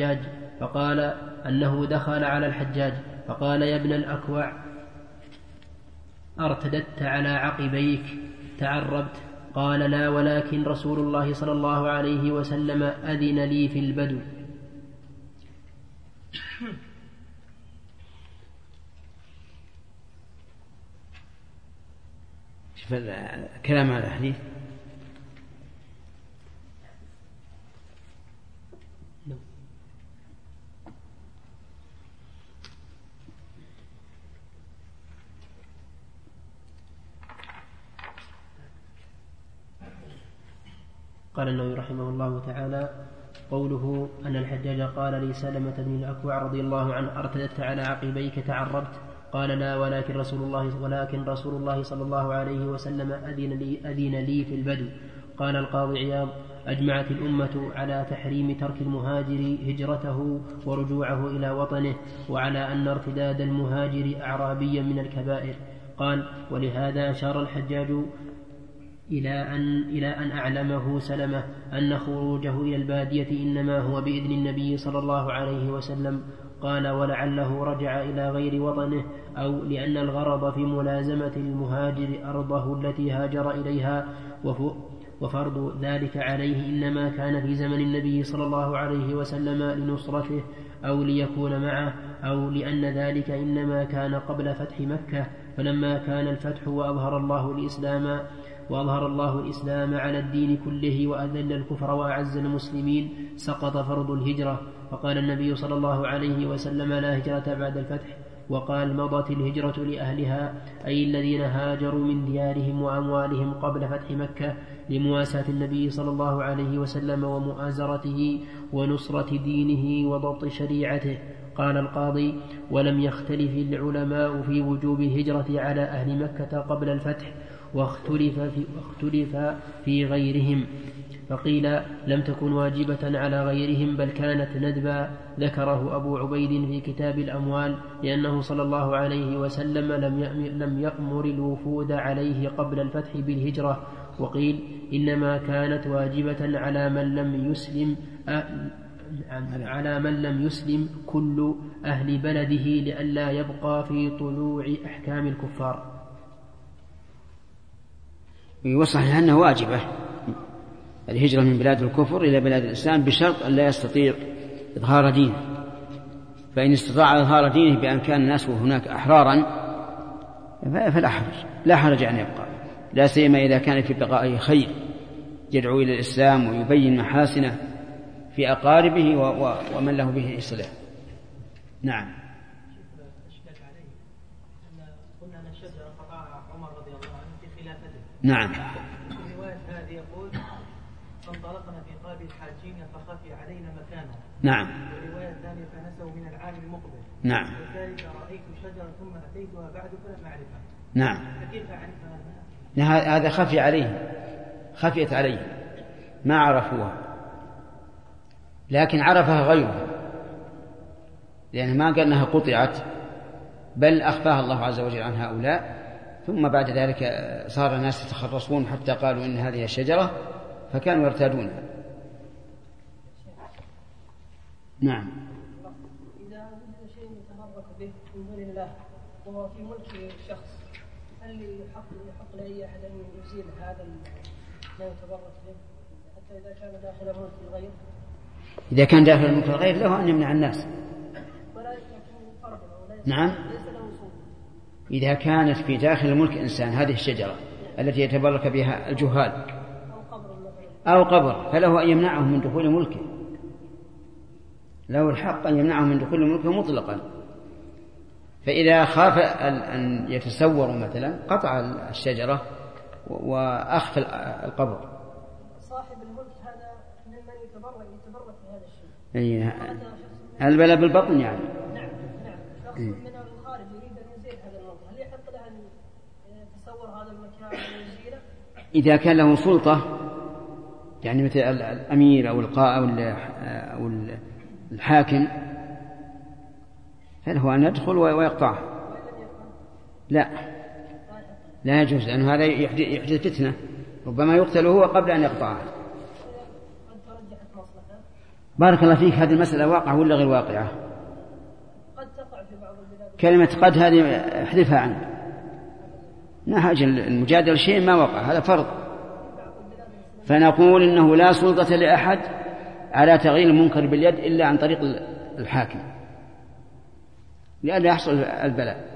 D: الحجاج فقال يا ابن الأكوع ارتدت على عقبيك تعربت؟ قال لا ولكن رسول الله صلى الله عليه وسلم أذن لي في البدو.
B: شوف الكلام على الحديث.
D: قال النووي رحمه الله تعالى قوله أن الحجاج قال لسلمة بن الأكوع رضي الله عنه ارتدت على عقبيك تعربت؟ قال لا ولكن رسول الله صلى الله عليه وسلم أذن لي في البدو. قال القاضي عياض أجمعت الأمة على تحريم ترك المهاجر هجرته ورجوعه إلى وطنه وعلى أن ارتداد المهاجر أعرابيا من الكبائر. قال ولهذا أشار الحجاج إلى أن أعلمه سلمة أن خروجه إلى البادية إنما هو بإذن النبي صلى الله عليه وسلم. قال ولعله رجع إلى غير وطنه أو لأن الغرض في ملازمة المهاجر أرضه التي هاجر إليها وفرض ذلك عليه إنما كان في زمن النبي صلى الله عليه وسلم لنصرته أو ليكون معه أو لأن ذلك إنما كان قبل فتح مكة فلما كان الفتح وأظهر الله الإسلام وأظهر الله الإسلام على الدين كله وأذل الكفر وأعز المسلمين سقط فرض الهجرة. فقال النبي صلى الله عليه وسلم: لا هجرة بعد الفتح. وقال: مضت الهجرة لأهلها، أي الذين هاجروا من ديارهم وأموالهم قبل فتح مكة لمواساة النبي صلى الله عليه وسلم ومؤازرته ونصرة دينه وضبط شريعته. قال القاضي: ولم يختلف العلماء في وجوب الهجرة على أهل مكة قبل الفتح، واختلف في غيرهم، فقيل لم تكن واجبة على غيرهم بل كانت ندبا. ذكره أبو عبيد في كتاب الأموال لأنه صلى الله عليه وسلم لم يأمر الوفود عليه قبل الفتح بالهجرة. وقيل إنما كانت واجبة على من لم يسلم كل أهل بلده لئلا يبقى في طلوع أحكام الكفار.
B: وصحيح أنه واجبة الهجرة من بلاد الكفر إلى بلاد الإسلام بشرط أن لا يستطيع إظهار دينه، فإن استطاع إظهار دينه بأن كان الناس هناك أحرارا فلا حرج، لا حرج أن يبقى، لا سيما إذا كان في بقائه خير يدعو إلى الإسلام ويبين محاسنه في أقاربه ومن له به صلة. نعم. نعم.
C: في رواية هذه يقول: فانطلقنا في قلب الحاجين فخفي علينا مكانه.
B: نعم.
C: والرواية الثانية: فنسوا من العام المقبل.
B: نعم.
C: وذلك رأيت شجرة ثم أتيتها بعد فلم أعرفها.
B: نعم.
C: فكيف أعرفها؟
B: هذا خفي عليه، خفيت عليه ما عرفوها، لكن عرفها غيره، لأن ما قال أنها قطعت بل أخفاها الله عز وجل عن هؤلاء، ثم بعد ذلك صار الناس يتخرصون حتى قالوا إن هذه الشجرة فكانوا يرتادونها. نعم.
F: إذا وجد شيء يتحرك به من دون الله وهو في ملك شخص، هل يحق لأي أحد أن يزيل هذا ما يتبرك به حتى إذا كان داخل ملك الغير؟
B: إذا كان داخل ملك الغير له أن يمنع الناس. نعم. إذا كانت في داخل ملك إنسان هذه الشجرة التي يتبرك بها الجهال أو قبر فله أن يمنعه من دخول ملكه، له الحق أن يمنعه من دخول ملكه مطلقا. فإذا خاف أن يتسور مثلا قطع الشجرة وأخفى القبر.
F: صاحب الملك هذا ممن يتبرك بهذا الشيء.
B: البلاء بالبطن يعني.
F: نعم. شخص من الخارج يريد أن يزيل هذا الموضوع، هل يحق له أن يتصور هذا المكان ويزيله؟
B: إذا كان له سلطة يعني مثل الأمير أو القائد أو الحاكم فله أن يدخل ويقطعه. لا يجوز، لأن هذا يحدث فتنة، ربما يقتل هو قبل أن يقطعه. بارك الله فيك، هذه المسألة واقعة ولا غير واقعة؟ كلمة قد هذه احذفها عنه، نهج المجادل شيء ما وقع، هذا فرض. فنقول إنه لا سلطة لأحد على تغيير المنكر باليد إلا عن طريق الحاكم لأن يحصل البلاء.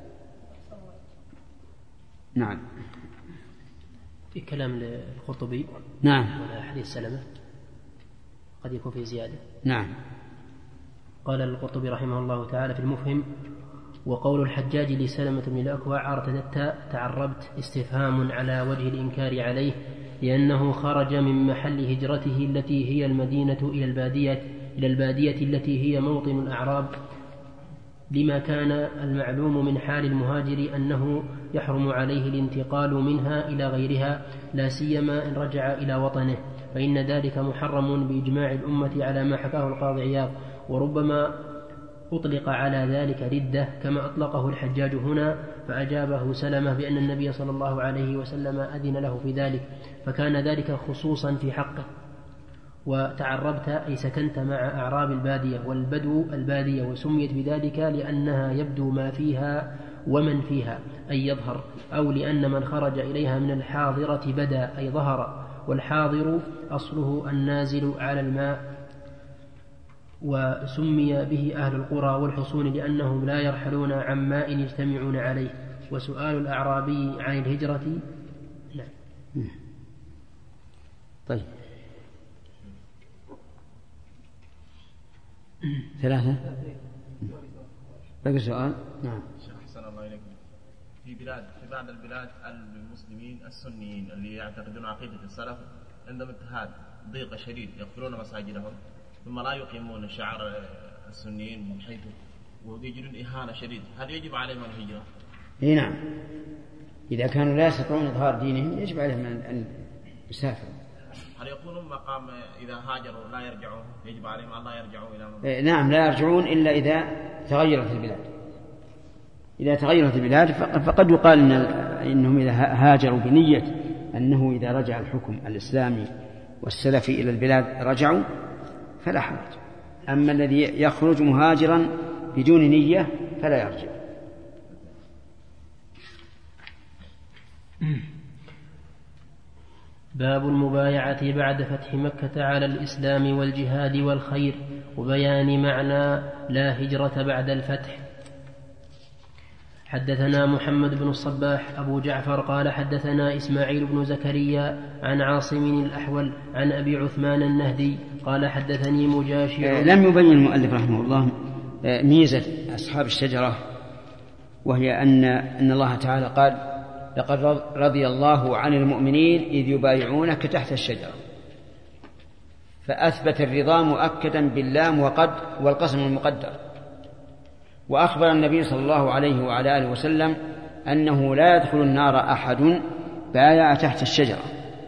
B: نعم.
D: في كلام للقرطبي.
B: نعم.
D: ولا حديث سلمة قد يكون في زيادة.
B: نعم.
D: قال القرطبي رحمه الله تعالى في المفهم: وقول الحجاج لسلمة بن الأكوع ارتدت تعربت استفهام على وجه الإنكار عليه، لأنه خرج من محل هجرته التي هي المدينة إلى البادية التي هي موطن الأعراب، لما كان المعلوم من حال المهاجر أنه يحرم عليه الانتقال منها إلى غيرها، لا سيما إن رجع إلى وطنه، فإن ذلك محرم بإجماع الأمة على ما حكاه القاضي عياض. وربما أطلق على ذلك ردة كما أطلقه الحجاج هنا، فأجابه سلمة بأن النبي صلى الله عليه وسلم أذن له في ذلك، فكان ذلك خصوصا في حقه. وتعربت أي سكنت مع أعراب البادية، والبدو البادية، وسميت بذلك لأنها يبدو ما فيها ومن فيها أي يظهر، أو لأن من خرج إليها من الحاضرة بدا أي ظهر، والحاضر أصله النازل على الماء. وسمي به أهل القرى والحصون لأنهم لا يرحلون عن ماء يجتمعون عليه. وسؤال الأعرابي عن الهجرة
B: طيب 3 باقي سؤال. نعم.
J: شيخ أحسن الله إليكم. في بعض البلاد المسلمين السنيين اللي يعتقدون عقيدة السلف عندهم اضطهاد ضيق شديد، يقفلون مساجدهم ثم لا يقيمون شعار السنيين بحيث ويجدون إهانة شديدة، هل يجب عليهم الهجرة؟
B: اي نعم، إذا كانوا لا يستطيعون إظهار دينهم يجب عليهم أن يسافروا.
J: هل يكونون مقام إذا هاجروا لا يرجعون، يجب عليهم أن لا يرجعوا إلى
B: نعم، لا يرجعون إلا إذا تغيرت البلاد. إذا تغيرت البلاد فقد يقال إنهم إذا هاجروا بنية أنه إذا رجع الحكم الإسلامي والسلفي إلى البلاد رجعوا فلا حرج. أما الذي يخرج مهاجرا بدون نية فلا يرجع.
D: باب المبايعة بعد فتح مكة على الإسلام والجهاد والخير وبيان معنى لا هجرة بعد الفتح. حدثنا محمد بن الصباح أبو جعفر قال حدثنا إسماعيل بن زكريا عن عاصم الأحول عن أبي عثمان النهدي قال حدثني مجاشع.
B: لم يبين المؤلف رحمه الله ميزة أصحاب الشجرة، وهي أن الله تعالى قال لقد رضي الله عن المؤمنين إذ يبايعونك تحت الشجرة، فأثبت الرضا مؤكدا باللام وقد والقسم المقدر. وأخبر النبي صلى الله عليه وعلى آله وسلم أنه لا يدخل النار أحد بايع تحت الشجرة.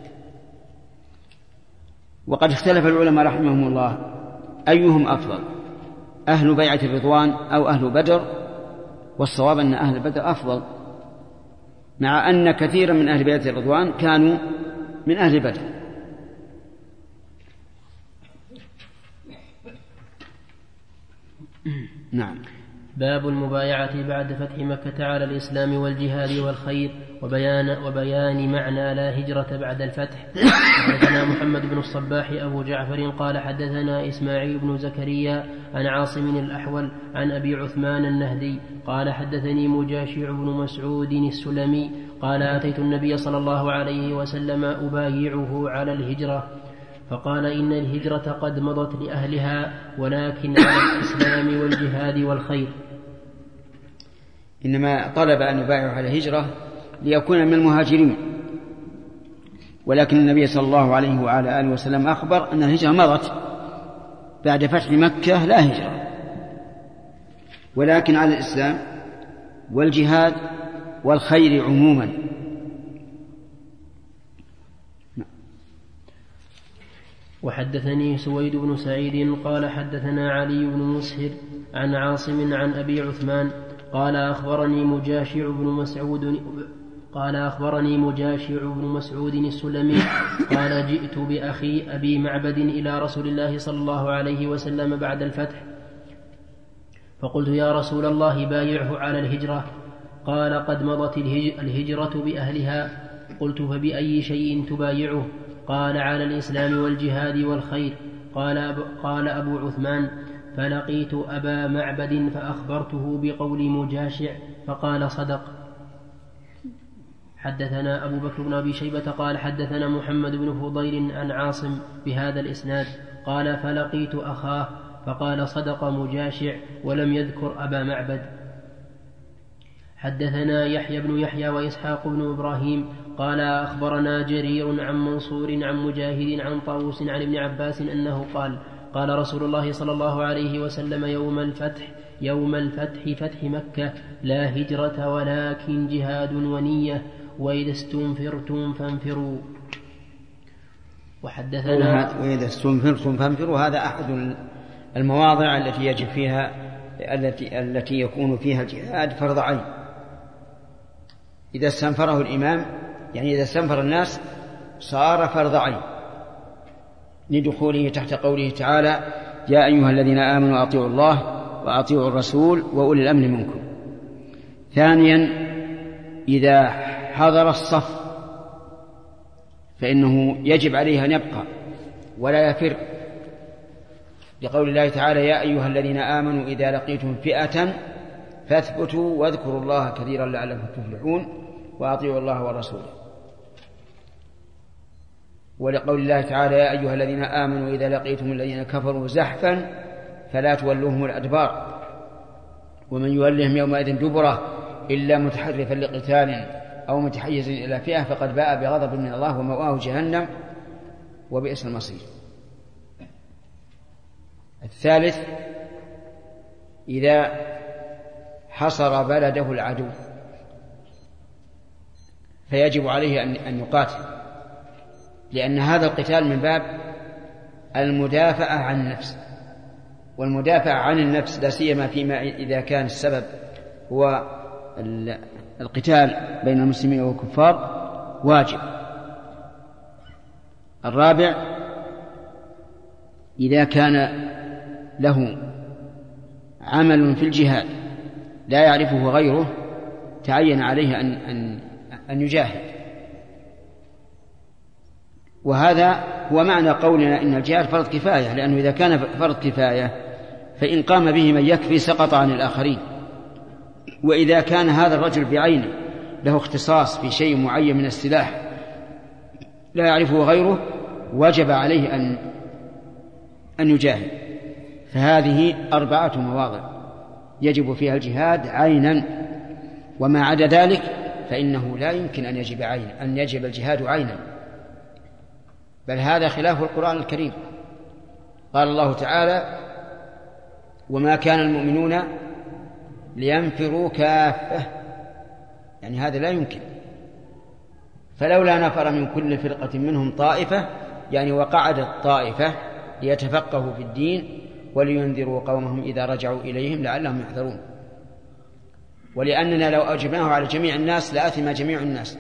B: وقد اختلف العلماء رحمهم الله أيهم أفضل، أهل بيعة الرضوان أو أهل بدر، والصواب أن أهل بدر أفضل، مع أن كثيرا من أهل بيعة الرضوان كانوا من أهل بدر. نعم.
D: باب المبايعة بعد فتح مكة على الإسلام والجهاد والخير وبيان معنى لا هجرة بعد الفتح. حدثنا محمد بن الصباح أبو جعفر قال حدثنا إسماعيل بن زكريا عن عاصم الأحول عن أبي عثمان النهدي قال حدثني مجاشع بن مسعود السلمي قال أتيت النبي صلى الله عليه وسلم أبايعه على الهجرة فقال إن الهجرة قد مضت لأهلها ولكن على الإسلام والجهاد والخير.
B: إنما طلب أن يبايعه على الهجرة ليكون من المهاجرين، ولكن النبي صلى الله عليه وعلى آله وسلم أخبر أن الهجرة مضت بعد فتح مكة لا هجرة، ولكن على الإسلام والجهاد والخير عموما.
D: وحدثني سويد بن سعيد قال حدثنا علي بن مسهر عن عاصم عن أبي عثمان قال أخبرني مجاشع بن مسعود السلمي قال جئت بأخي أبي معبد إلى رسول الله صلى الله عليه وسلم بعد الفتح فقلت يا رسول الله بايعه على الهجرة. قال قد مضت الهجرة بأهلها. قلت فبأي شيء تبايعه؟ قال على الإسلام والجهاد والخير. قال أبو عثمان فلقيت أبا معبد فأخبرته بقول مجاشع فقال صدق. حدثنا أبو بكر بن أبي شيبة قال حدثنا محمد بن فضيل عن عاصم بهذا الإسناد قال فلقيت أخاه فقال صدق مجاشع ولم يذكر أبا معبد. حدثنا يحيى بن يحيى وإسحاق بن إبراهيم قال أخبرنا جرير عن منصور عن مجاهد عن طاووس عن ابن عباس أنه قال رسول الله صلى الله عليه وسلم يوم الفتح فتح مكة لا هجرة ولكن جهاد ونية وإذا استنفرتم فانفروا.
B: وإذا استنفرتم فانفروا هذا أحد المواضع التي يجب فيها التي يكون فيها الجهاد فرض عين. إذا استنفره الإمام يعني إذا استنفر الناس صار فرض عين لدخوله تحت قوله تعالى يا أيها الذين آمنوا أطيعوا الله وأطيعوا الرسول وأولي الأمر منكم. ثانيا إذا حضر الصف فإنه يجب عليه أن يبقى ولا يفر لقول الله تعالى يا أيها الذين آمنوا إذا لقيتم فئة فاثبتوا واذكروا الله كثيرا لعلكم تفلحون وأطيعوا الله ورسوله. ولقول الله تعالى يا أيها الذين آمنوا إذا لقيتم الذين كفروا زحفا فلا تولوهم الأدبار ومن يولهم يومئذ دبره إلا متحرفا لقتال أو متحيز إلى فئة فقد باء بغضب من الله ومأواه جهنم وبئس المصير. الثالث إذا حصر بلده العدو فيجب عليه أن يقاتل، لأن هذا القتال من باب المدافعة عن النفس، والمدافعة عن النفس لا سيما فيما إذا كان السبب هو القتال بين المسلمين والكفار واجب. الرابع إذا كان له عمل في الجهاد لا يعرفه غيره تعين عليه أن يجاهد، وهذا هو معنى قولنا إن الجهاد فرض كفاية، لأنه إذا كان فرض كفاية فإن قام به من يكفي سقط عن الآخرين. وإذا كان هذا الرجل بعينه له اختصاص في شيء معين من السلاح لا يعرفه غيره وجب عليه أن يجاهد. فهذه 4 مواضع يجب فيها الجهاد عينا، وما عدا ذلك فإنه لا يمكن أن يجب الجهاد عينا، بل هذا خلاف القرآن الكريم. قال الله تعالى وما كان المؤمنون لينفروا كافة، يعني هذا لا يمكن. فلولا نفر من كل فرقة منهم طائفة، يعني وقعدت طائفة ليتفقهوا في الدين ولينذروا قومهم إذا رجعوا إليهم لعلهم يحذرون. ولأننا لو أوجبناه على جميع الناس لآثم جميع الناس،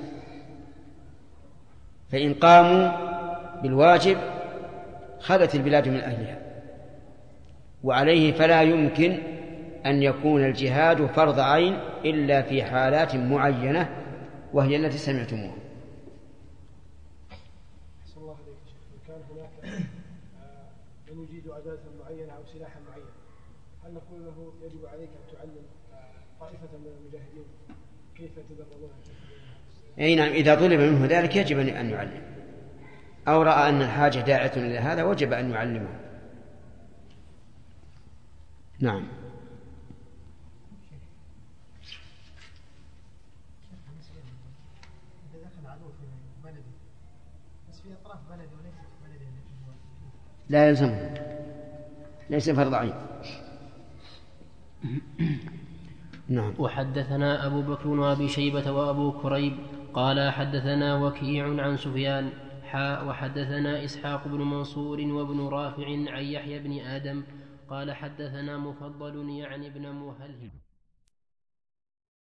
B: فإن قاموا بالواجب خلت البلاد من أهلها، وعليه فلا يمكن أن يكون الجهاد فرض عين إلا في حالات معينة وهي التي سمعتموها.
G: أحسن الله عليك يا شيخ. كان هناك من يجيد عدالة معينة أو سلاحا معينا، هل نقول له يجب عليك أن تعلم طائفة من المجاهدين كيف يتدربون؟
B: أي نعم، إذا طلب منه ذلك يجب أن يعلم، أو رأى أن الحاجة داعية إلى هذا وجب أن يعلمه. نعم. لا يلزمه، ليس فرض عين. نعم.
D: وحدثنا أبو بكر وأبي شيبة وأبو كريب قال حدثنا وكيع عن سفيان وحدثنا إسحاق بن منصور وابن رافع عن يحيى بن آدم قال حدثنا مفضل يعني ابن مهلهل